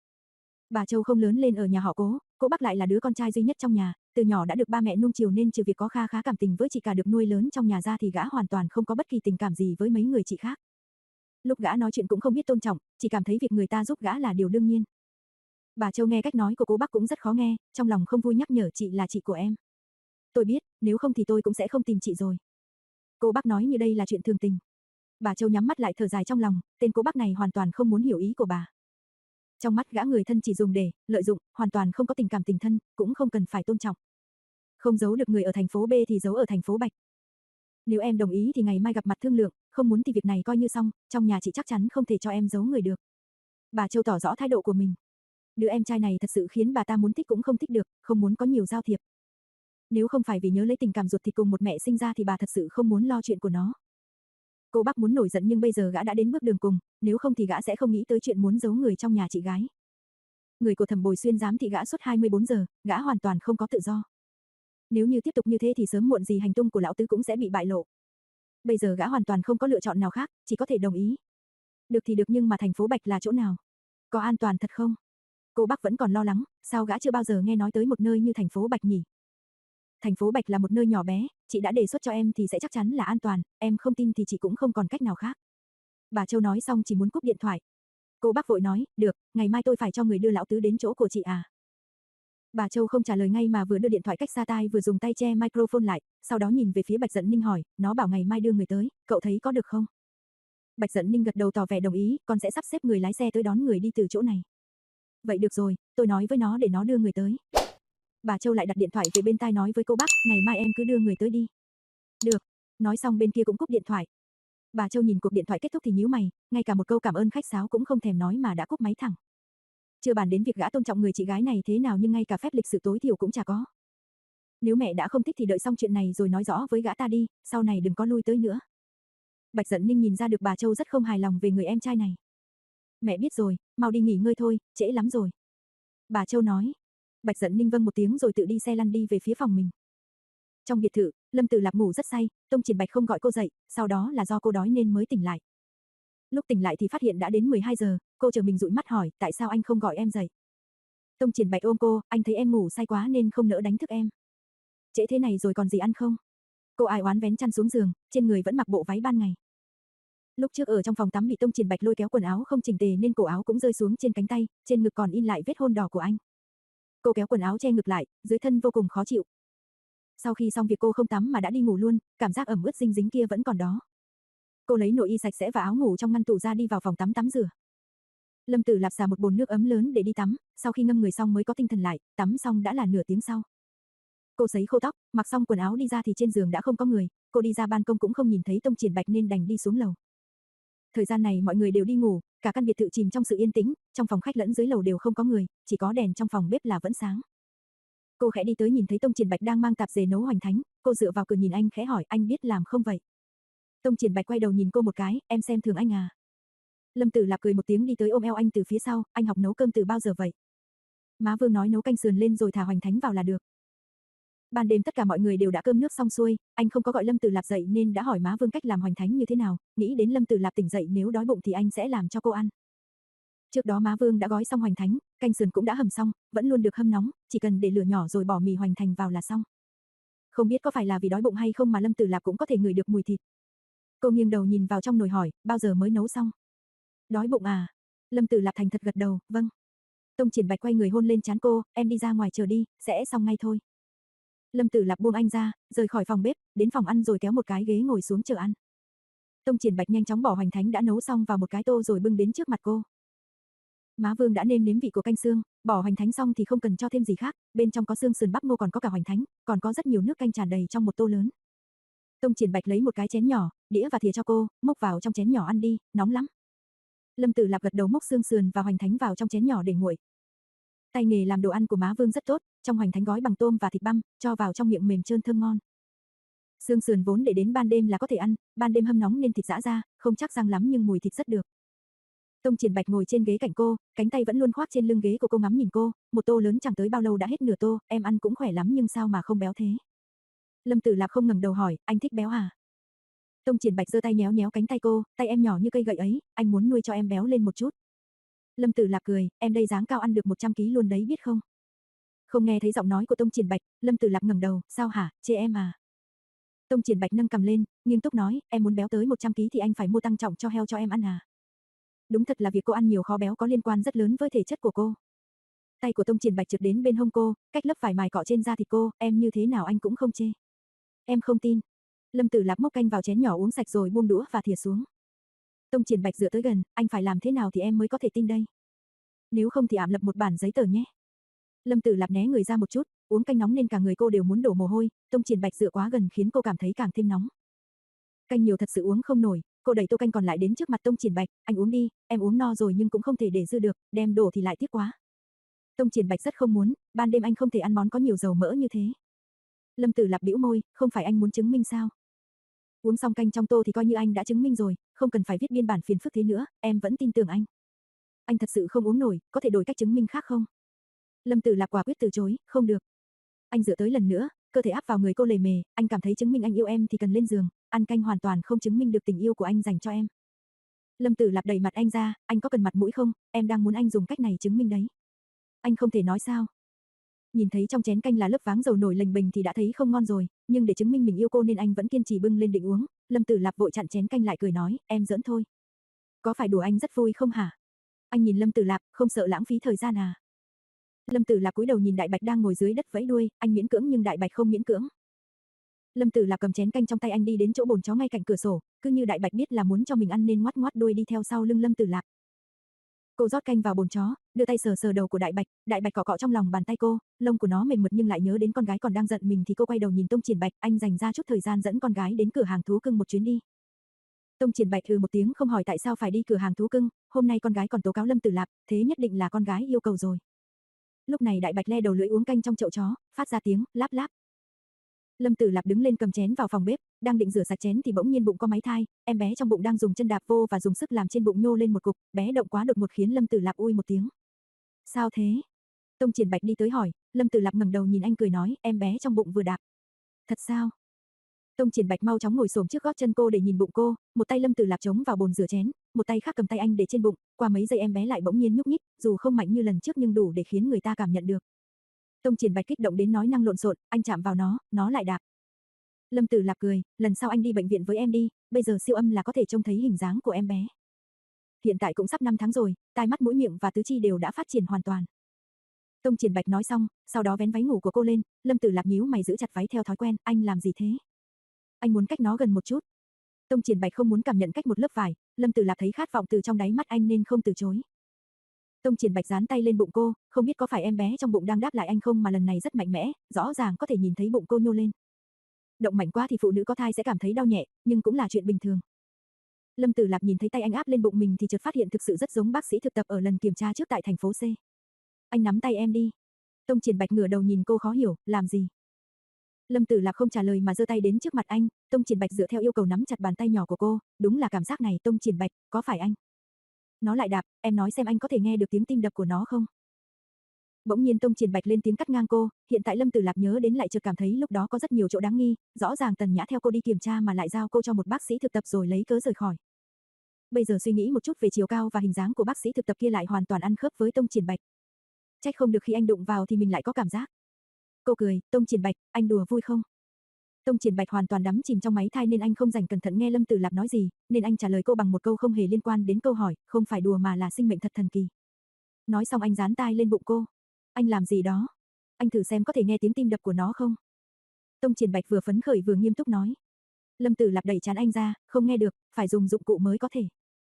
Bà Châu không lớn lên ở nhà họ Cố, cô bác lại là đứa con trai duy nhất trong nhà, từ nhỏ đã được ba mẹ nuông chiều nên trừ việc có kha khá cảm tình với chị cả được nuôi lớn trong nhà ra thì gã hoàn toàn không có bất kỳ tình cảm gì với mấy người chị khác. Lúc gã nói chuyện cũng không biết tôn trọng, chỉ cảm thấy việc người ta giúp gã là điều đương nhiên. Bà Châu nghe cách nói của cô bác cũng rất khó nghe, trong lòng không vui nhắc nhở chị là chị của em. Tôi biết, nếu không thì tôi cũng sẽ không tìm chị rồi. Cô bác nói như đây là chuyện thường tình. Bà Châu nhắm mắt lại thở dài trong lòng, tên cô bác này hoàn toàn không muốn hiểu ý của bà. Trong mắt gã người thân chỉ dùng để lợi dụng, hoàn toàn không có tình cảm tình thân, cũng không cần phải tôn trọng. Không giấu được người ở thành phố B thì giấu ở thành phố Bạch. Nếu em đồng ý thì ngày mai gặp mặt thương lượng, không muốn thì việc này coi như xong, trong nhà chị chắc chắn không thể cho em giấu người được. Bà Châu tỏ rõ thái độ của mình. Đứa em trai này thật sự khiến bà ta muốn thích cũng không thích được, không muốn có nhiều giao thiệp. Nếu không phải vì nhớ lấy tình cảm ruột thịt cùng một mẹ sinh ra thì bà thật sự không muốn lo chuyện của nó. Cô bác muốn nổi giận nhưng bây giờ gã đã đến bước đường cùng, nếu không thì gã sẽ không nghĩ tới chuyện muốn giấu người trong nhà chị gái. Người của Thẩm Bồi Xuyên giám thị gã suốt hai mươi bốn giờ, gã hoàn toàn không có tự do. Nếu như tiếp tục như thế thì sớm muộn gì hành tung của lão tứ cũng sẽ bị bại lộ. Bây giờ gã hoàn toàn không có lựa chọn nào khác, chỉ có thể đồng ý. Được thì được nhưng mà thành phố Bạch là chỗ nào? Có an toàn thật không? Cô bác vẫn còn lo lắng, sao gã chưa bao giờ nghe nói tới một nơi như thành phố Bạch nhỉ? Thành phố Bạch là một nơi nhỏ bé, chị đã đề xuất cho em thì sẽ chắc chắn là an toàn, em không tin thì chị cũng không còn cách nào khác. Bà Châu nói xong chỉ muốn cúp điện thoại. Cô bác vội nói, được, ngày mai tôi phải cho người đưa lão tứ đến chỗ của chị à. Bà Châu không trả lời ngay mà vừa đưa điện thoại cách xa tai vừa dùng tay che microphone lại, sau đó nhìn về phía Bạch Dận Ninh hỏi, nó bảo ngày mai đưa người tới, cậu thấy có được không? Bạch Dận Ninh gật đầu tỏ vẻ đồng ý, con sẽ sắp xếp người lái xe tới đón người đi từ chỗ này. Vậy được rồi, tôi nói với nó để nó đưa người tới. Bà Châu lại đặt điện thoại về bên tai nói với cô bác, ngày mai em cứ đưa người tới đi. Được. Nói xong bên kia cũng cúp điện thoại. Bà Châu nhìn cuộc điện thoại kết thúc thì nhíu mày, ngay cả một câu cảm ơn khách sáo cũng không thèm nói mà đã cúp máy thẳng. Chưa bàn đến việc gã tôn trọng người chị gái này thế nào nhưng ngay cả phép lịch sự tối thiểu cũng chả có. Nếu mẹ đã không thích thì đợi xong chuyện này rồi nói rõ với gã ta đi, sau này đừng có lui tới nữa. Bạch Dận Ninh nhìn ra được bà Châu rất không hài lòng về người em trai này. Mẹ biết rồi, mau đi nghỉ ngơi thôi, trễ lắm rồi. Bà Châu nói. Bạch Dận Ninh vâng một tiếng rồi tự đi xe lăn đi về phía phòng mình. Trong biệt thự, Lâm Tử Lạp ngủ rất say, Tông Triển Bạch không gọi cô dậy, sau đó là do cô đói nên mới tỉnh lại. Lúc tỉnh lại thì phát hiện đã đến mười hai giờ, cô chờ mình dụi mắt hỏi, tại sao anh không gọi em dậy? Tông Triển Bạch ôm cô, anh thấy em ngủ say quá nên không nỡ đánh thức em. Trễ thế này rồi còn gì ăn không? Cô ai oán vén chăn xuống giường, trên người vẫn mặc bộ váy ban ngày. Lúc trước ở trong phòng tắm bị Tông Triển Bạch lôi kéo quần áo không chỉnh tề nên cổ áo cũng rơi xuống trên cánh tay, trên ngực còn in lại vết hôn đỏ của anh. Cô kéo quần áo che ngực lại, dưới thân vô cùng khó chịu. Sau khi xong việc cô không tắm mà đã đi ngủ luôn, cảm giác ẩm ướt dinh dính kia vẫn còn đó. Cô lấy nội y sạch sẽ và áo ngủ trong ngăn tủ ra đi vào phòng tắm tắm rửa. Lâm Tử Lạp xả một bồn nước ấm lớn để đi tắm, sau khi ngâm người xong mới có tinh thần lại, tắm xong đã là nửa tiếng sau. Cô sấy khô tóc, mặc xong quần áo đi ra thì trên giường đã không có người, cô đi ra ban công cũng không nhìn thấy Tông Triển Bạch nên đành đi xuống lầu. Thời gian này mọi người đều đi ngủ, cả căn biệt thự chìm trong sự yên tĩnh, trong phòng khách lẫn dưới lầu đều không có người, chỉ có đèn trong phòng bếp là vẫn sáng. Cô khẽ đi tới nhìn thấy Tông Triển Bạch đang mang tạp dề nấu hoành thánh, cô dựa vào cửa nhìn anh khẽ hỏi, anh biết làm không vậy? Tông Triển Bạch quay đầu nhìn cô một cái, em xem thường anh à? Lâm Tử Lạp cười một tiếng đi tới ôm eo anh từ phía sau, anh học nấu cơm từ bao giờ vậy? Má Vương nói nấu canh sườn lên rồi thả hoành thánh vào là được. Ban đêm tất cả mọi người đều đã cơm nước xong xuôi, anh không có gọi Lâm Tử Lạp dậy nên đã hỏi má Vương cách làm hoành thánh như thế nào, nghĩ đến Lâm Tử Lạp tỉnh dậy nếu đói bụng thì anh sẽ làm cho cô ăn. Trước đó má Vương đã gói xong hoành thánh, canh sườn cũng đã hầm xong, vẫn luôn được hâm nóng, chỉ cần để lửa nhỏ rồi bỏ mì hoành thành vào là xong. Không biết có phải là vì đói bụng hay không mà Lâm Tử Lạp cũng có thể ngửi được mùi thịt. Cô nghiêng đầu nhìn vào trong nồi hỏi, bao giờ mới nấu xong? Đói bụng à? Lâm Tử Lạp thành thật gật đầu, vâng. Tông Triển Bạch quay người hôn lên trán cô, em đi ra ngoài chờ đi, sẽ xong ngay thôi. Lâm Tử Lạp buông anh ra, rời khỏi phòng bếp, đến phòng ăn rồi kéo một cái ghế ngồi xuống chờ ăn. Tông Triển Bạch nhanh chóng bỏ hoành thánh đã nấu xong vào một cái tô rồi bưng đến trước mặt cô. Má Vương đã nêm nếm vị của canh xương, bỏ hoành thánh xong thì không cần cho thêm gì khác, bên trong có xương sườn bắp ngô còn có cả hoành thánh, còn có rất nhiều nước canh tràn đầy trong một tô lớn. Tông Triển Bạch lấy một cái chén nhỏ, đĩa và thìa cho cô, múc vào trong chén nhỏ ăn đi, nóng lắm. Lâm Tử Lạp gật đầu múc xương sườn và hoành thánh vào trong chén nhỏ để nguội. Tay nghề làm đồ ăn của má Vương rất tốt, trong hoành thánh gói bằng tôm và thịt băm, cho vào trong miệng mềm trơn thơm ngon. Xương sườn vốn để đến ban đêm là có thể ăn, ban đêm hâm nóng nên thịt giã ra, không chắc răng lắm nhưng mùi thịt rất được. Tông Triển Bạch ngồi trên ghế cạnh cô, cánh tay vẫn luôn khoác trên lưng ghế của cô ngắm nhìn cô, một tô lớn chẳng tới bao lâu đã hết nửa tô, em ăn cũng khỏe lắm nhưng sao mà không béo thế? Lâm Tử Lạp không ngẩng đầu hỏi, anh thích béo à? Tông Triển Bạch giơ tay nhéo nhéo cánh tay cô, tay em nhỏ như cây gậy ấy, anh muốn nuôi cho em béo lên một chút. Lâm Tử Lạp cười, em đây dáng cao ăn được một trăm ki lô gam luôn đấy biết không? Không nghe thấy giọng nói của Tông Triển Bạch, Lâm Tử Lạp ngẩng đầu, sao hả, chê em à? Tông Triển Bạch nâng cằm lên, nghiêm túc nói, em muốn béo tới một trăm ki lô gam thì anh phải mua tăng trọng cho heo cho em ăn à? Đúng thật là việc cô ăn nhiều khó béo có liên quan rất lớn với thể chất của cô. Tay của Tông Triển Bạch trượt đến bên hông cô, cách lớp vải mài cọ trên da thịt cô, em như thế nào anh cũng không chê. Em không tin. Lâm Tử Lạp múc canh vào chén nhỏ uống sạch rồi buông đũa và thìa xuống. Tông Triển Bạch dựa tới gần, anh phải làm thế nào thì em mới có thể tin đây? Nếu không thì ảm lập một bản giấy tờ nhé. Lâm Tử Lạp né người ra một chút, uống canh nóng nên cả người cô đều muốn đổ mồ hôi, Tông Triển Bạch dựa quá gần khiến cô cảm thấy càng thêm nóng. Canh nhiều thật sự uống không nổi, cô đẩy tô canh còn lại đến trước mặt Tông Triển Bạch, anh uống đi, em uống no rồi nhưng cũng không thể để dư được, đem đổ thì lại tiếc quá. Tông Triển Bạch rất không muốn, ban đêm anh không thể ăn món có nhiều dầu mỡ như thế. Lâm Tử Lạp bĩu môi, không phải anh muốn chứng minh sao? Uống xong canh trong tô thì coi như anh đã chứng minh rồi, không cần phải viết biên bản phiền phức thế nữa, em vẫn tin tưởng anh. Anh thật sự không uống nổi, có thể đổi cách chứng minh khác không? Lâm Tử Lạp quả quyết từ chối, không được. Anh dựa tới lần nữa, cơ thể áp vào người cô lề mề, anh cảm thấy chứng minh anh yêu em thì cần lên giường, ăn canh hoàn toàn không chứng minh được tình yêu của anh dành cho em. Lâm Tử Lạp đẩy mặt anh ra, anh có cần mặt mũi không, em đang muốn anh dùng cách này chứng minh đấy. Anh không thể nói sao? Nhìn thấy trong chén canh là lớp váng dầu nổi lềnh bềnh thì đã thấy không ngon rồi, nhưng để chứng minh mình yêu cô nên anh vẫn kiên trì bưng lên định uống. Lâm Tử Lạp vội chặn chén canh lại cười nói, em giỡn thôi. Có phải đùa anh rất vui không hả? Anh nhìn Lâm Tử Lạp, không sợ lãng phí thời gian à? Lâm Tử Lạp cúi đầu nhìn Đại Bạch đang ngồi dưới đất vẫy đuôi, anh miễn cưỡng nhưng Đại Bạch không miễn cưỡng. Lâm Tử Lạp cầm chén canh trong tay anh đi đến chỗ bồn chó ngay cạnh cửa sổ, cứ như Đại Bạch biết là muốn cho mình ăn nên ngoắt ngoắt đuôi đi theo sau lưng Lâm Tử Lạp. Cô rót canh vào bồn chó, đưa tay sờ sờ đầu của Đại Bạch, Đại Bạch cọ cọ trong lòng bàn tay cô, lông của nó mềm mượt nhưng lại nhớ đến con gái còn đang giận mình thì cô quay đầu nhìn Tông Triển Bạch, anh dành ra chút thời gian dẫn con gái đến cửa hàng thú cưng một chuyến đi. Tông Triển Bạch ừ một tiếng không hỏi tại sao phải đi cửa hàng thú cưng, hôm nay con gái còn tố cáo Lâm Tử Lạp, thế nhất định là con gái yêu cầu rồi. Lúc này Đại Bạch le đầu lưỡi uống canh trong chậu chó, phát ra tiếng láp láp. Lâm Tử Lạp đứng lên cầm chén vào phòng bếp, đang định rửa sạch chén thì bỗng nhiên bụng có máy thai, em bé trong bụng đang dùng chân đạp vô và dùng sức làm trên bụng nhô lên một cục, bé động quá đột ngột khiến Lâm Tử Lạp ui một tiếng. Sao thế? Tông Triển Bạch đi tới hỏi, Lâm Tử Lạp ngẩng đầu nhìn anh cười nói, em bé trong bụng vừa đạp. Thật sao? Tông Triển Bạch mau chóng ngồi xổm trước gót chân cô để nhìn bụng cô, một tay Lâm Tử Lạp chống vào bồn rửa chén, một tay khác cầm tay anh để trên bụng, qua mấy giây em bé lại bỗng nhiên nhúc nhích, dù không mạnh như lần trước nhưng đủ để khiến người ta cảm nhận được. Tông Triển Bạch kích động đến nói năng lộn xộn, anh chạm vào nó, nó lại đạp. Lâm Tử Lạp cười, lần sau anh đi bệnh viện với em đi, bây giờ siêu âm là có thể trông thấy hình dáng của em bé. Hiện tại cũng sắp năm tháng rồi, tai mắt mũi miệng và tứ chi đều đã phát triển hoàn toàn. Tông Triển Bạch nói xong, sau đó vén váy ngủ của cô lên, Lâm Tử Lạp nhíu mày giữ chặt váy theo thói quen, anh làm gì thế? Anh muốn cách nó gần một chút. Tông Triển Bạch không muốn cảm nhận cách một lớp vải, Lâm Tử Lạp thấy khát vọng từ trong đáy mắt anh nên không từ chối. Tông Triển Bạch dán tay lên bụng cô, không biết có phải em bé trong bụng đang đáp lại anh không mà lần này rất mạnh mẽ, rõ ràng có thể nhìn thấy bụng cô nhô lên. Động mạnh quá thì phụ nữ có thai sẽ cảm thấy đau nhẹ, nhưng cũng là chuyện bình thường. Lâm Tử Lạp nhìn thấy tay anh áp lên bụng mình thì chợt phát hiện thực sự rất giống bác sĩ thực tập ở lần kiểm tra trước tại thành phố C. Anh nắm tay em đi. Tông Triển Bạch ngửa đầu nhìn cô khó hiểu, làm gì? Lâm Tử Lạp không trả lời mà giơ tay đến trước mặt anh, Tông Triển Bạch dựa theo yêu cầu nắm chặt bàn tay nhỏ của cô, đúng là cảm giác này Tông Triển Bạch, có phải anh? Nó lại đạp, em nói xem anh có thể nghe được tiếng tim đập của nó không? Bỗng nhiên Tông Triển Bạch lên tiếng cắt ngang cô, hiện tại Lâm Tử Lạp nhớ đến lại chợt cảm thấy lúc đó có rất nhiều chỗ đáng nghi, rõ ràng Tần Nhã theo cô đi kiểm tra mà lại giao cô cho một bác sĩ thực tập rồi lấy cớ rời khỏi. Bây giờ suy nghĩ một chút về chiều cao và hình dáng của bác sĩ thực tập kia lại hoàn toàn ăn khớp với Tông Triển Bạch. Trách không được khi anh đụng vào thì mình lại có cảm giác. Cô cười, Tông Triển Bạch, anh đùa vui không? Tông Triển Bạch hoàn toàn đắm chìm trong máy thai nên anh không dành cẩn thận nghe Lâm Tử Lạp nói gì, nên anh trả lời cô bằng một câu không hề liên quan đến câu hỏi, không phải đùa mà là sinh mệnh thật thần kỳ. Nói xong anh dán tai lên bụng cô. Anh làm gì đó? Anh thử xem có thể nghe tiếng tim đập của nó không? Tông Triển Bạch vừa phấn khởi vừa nghiêm túc nói. Lâm Tử Lạp đẩy trán anh ra, không nghe được, phải dùng dụng cụ mới có thể.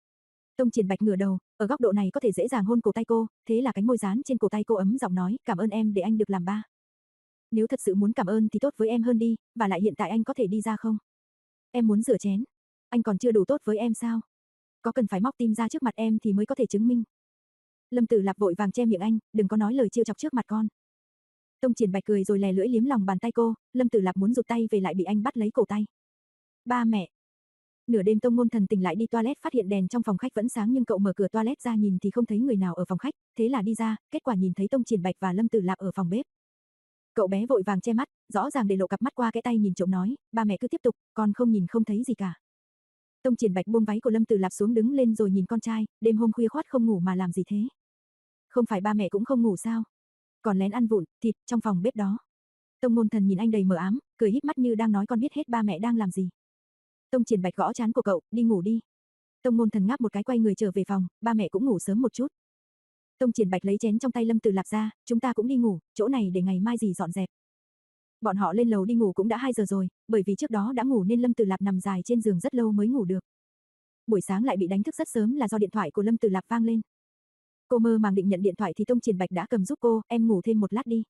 Tông Triển Bạch ngửa đầu, ở góc độ này có thể dễ dàng hôn cổ tay cô, thế là cánh môi dán trên cổ tay cô ấm giọng nói, cảm ơn em để anh được làm ba. Nếu thật sự muốn cảm ơn thì tốt với em hơn đi, và lại hiện tại anh có thể đi ra không? Em muốn rửa chén. Anh còn chưa đủ tốt với em sao? Có cần phải móc tim ra trước mặt em thì mới có thể chứng minh. Lâm Tử Lạp vội vàng che miệng anh, đừng có nói lời trêu chọc trước mặt con. Tông Triển Bạch cười rồi lè lưỡi liếm lòng bàn tay cô, Lâm Tử Lạp muốn rụt tay về lại bị anh bắt lấy cổ tay. Ba mẹ. Nửa đêm Tông Ngôn Thần tỉnh lại đi toilet phát hiện đèn trong phòng khách vẫn sáng nhưng cậu mở cửa toilet ra nhìn thì không thấy người nào ở phòng khách, thế là đi ra, kết quả nhìn thấy Tông Triển Bạch và Lâm Tử Lạp ở phòng bếp. Cậu bé vội vàng che mắt, rõ ràng để lộ cặp mắt qua cái tay nhìn trộm nói, ba mẹ cứ tiếp tục, con không nhìn không thấy gì cả. Tông Triển Bạch buông váy của Lâm Tử Lạp xuống đứng lên rồi nhìn con trai, đêm hôm khuya khoắt không ngủ mà làm gì thế? Không phải ba mẹ cũng không ngủ sao? Còn lén ăn vụn, thịt trong phòng bếp đó. Tông Ngôn Thần nhìn anh đầy mờ ám, cười híp mắt như đang nói con biết hết ba mẹ đang làm gì. Tông Triển Bạch gõ trán của cậu, đi ngủ đi. Tông Ngôn Thần ngáp một cái quay người trở về phòng, ba mẹ cũng ngủ sớm một chút. Tông Triển Bạch lấy chén trong tay Lâm Tử Lạp ra, chúng ta cũng đi ngủ, chỗ này để ngày mai dì dọn dẹp. Bọn họ lên lầu đi ngủ cũng đã hai giờ rồi, bởi vì trước đó đã ngủ nên Lâm Tử Lạp nằm dài trên giường rất lâu mới ngủ được. Buổi sáng lại bị đánh thức rất sớm là do điện thoại của Lâm Tử Lạp vang lên. Cô mơ màng định nhận điện thoại thì Tông Triển Bạch đã cầm giúp cô, em ngủ thêm một lát đi.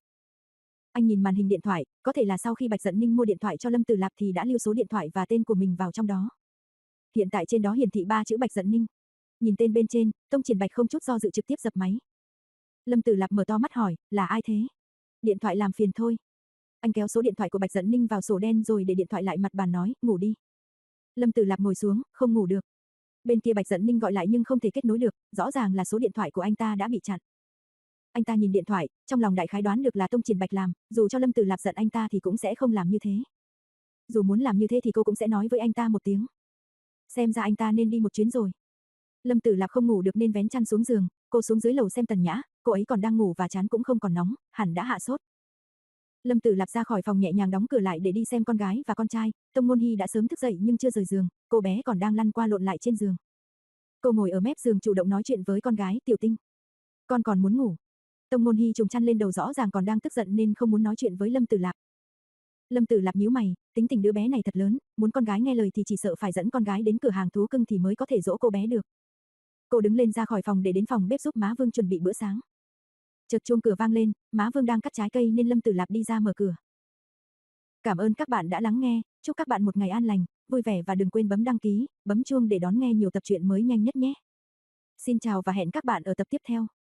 Anh nhìn màn hình điện thoại, có thể là sau khi Bạch Dận Ninh mua điện thoại cho Lâm Tử Lạp thì đã lưu số điện thoại và tên của mình vào trong đó. Hiện tại trên đó hiển thị ba chữ Bạch Dận Ninh. Nhìn tên bên trên, Tông Triển Bạch không chút do dự trực tiếp dập máy. Lâm Tử Lạp mở to mắt hỏi, là ai thế? Điện thoại làm phiền thôi. Anh kéo số điện thoại của Bạch Dận Ninh vào sổ đen rồi để điện thoại lại mặt bàn nói, ngủ đi. Lâm Tử Lạp ngồi xuống, không ngủ được. Bên kia Bạch Dận Ninh gọi lại nhưng không thể kết nối được, rõ ràng là số điện thoại của anh ta đã bị chặn. Anh ta nhìn điện thoại, trong lòng đại khái đoán được là Tông Triển Bạch làm, dù cho Lâm Tử Lạp giận anh ta thì cũng sẽ không làm như thế. Dù muốn làm như thế thì cô cũng sẽ nói với anh ta một tiếng. Xem ra anh ta nên đi một chuyến rồi. Lâm Tử Lạp không ngủ được nên vén chăn xuống giường, cô xuống dưới lầu xem Tần Nhã, cô ấy còn đang ngủ và trán cũng không còn nóng, hẳn đã hạ sốt. Lâm Tử Lạp ra khỏi phòng nhẹ nhàng đóng cửa lại để đi xem con gái và con trai, Tông Ngôn Hi đã sớm thức dậy nhưng chưa rời giường, cô bé còn đang lăn qua lộn lại trên giường. Cô ngồi ở mép giường chủ động nói chuyện với con gái, Tiểu Tinh. Con còn muốn ngủ. Tông Ngôn Hi trùng chăn lên đầu rõ ràng còn đang tức giận nên không muốn nói chuyện với Lâm Tử Lạp. Lâm Tử Lạp nhíu mày, tính tình đứa bé này thật lớn, muốn con gái nghe lời thì chỉ sợ phải dẫn con gái đến cửa hàng thú cưng thì mới có thể dỗ cô bé được. Cô đứng lên ra khỏi phòng để đến phòng bếp giúp má Vương chuẩn bị bữa sáng. Chợt chuông cửa vang lên, má Vương đang cắt trái cây nên Lâm Tử Lạp đi ra mở cửa. Cảm ơn các bạn đã lắng nghe, chúc các bạn một ngày an lành, vui vẻ và đừng quên bấm đăng ký, bấm chuông để đón nghe nhiều tập truyện mới nhanh nhất nhé. Xin chào và hẹn các bạn ở tập tiếp theo.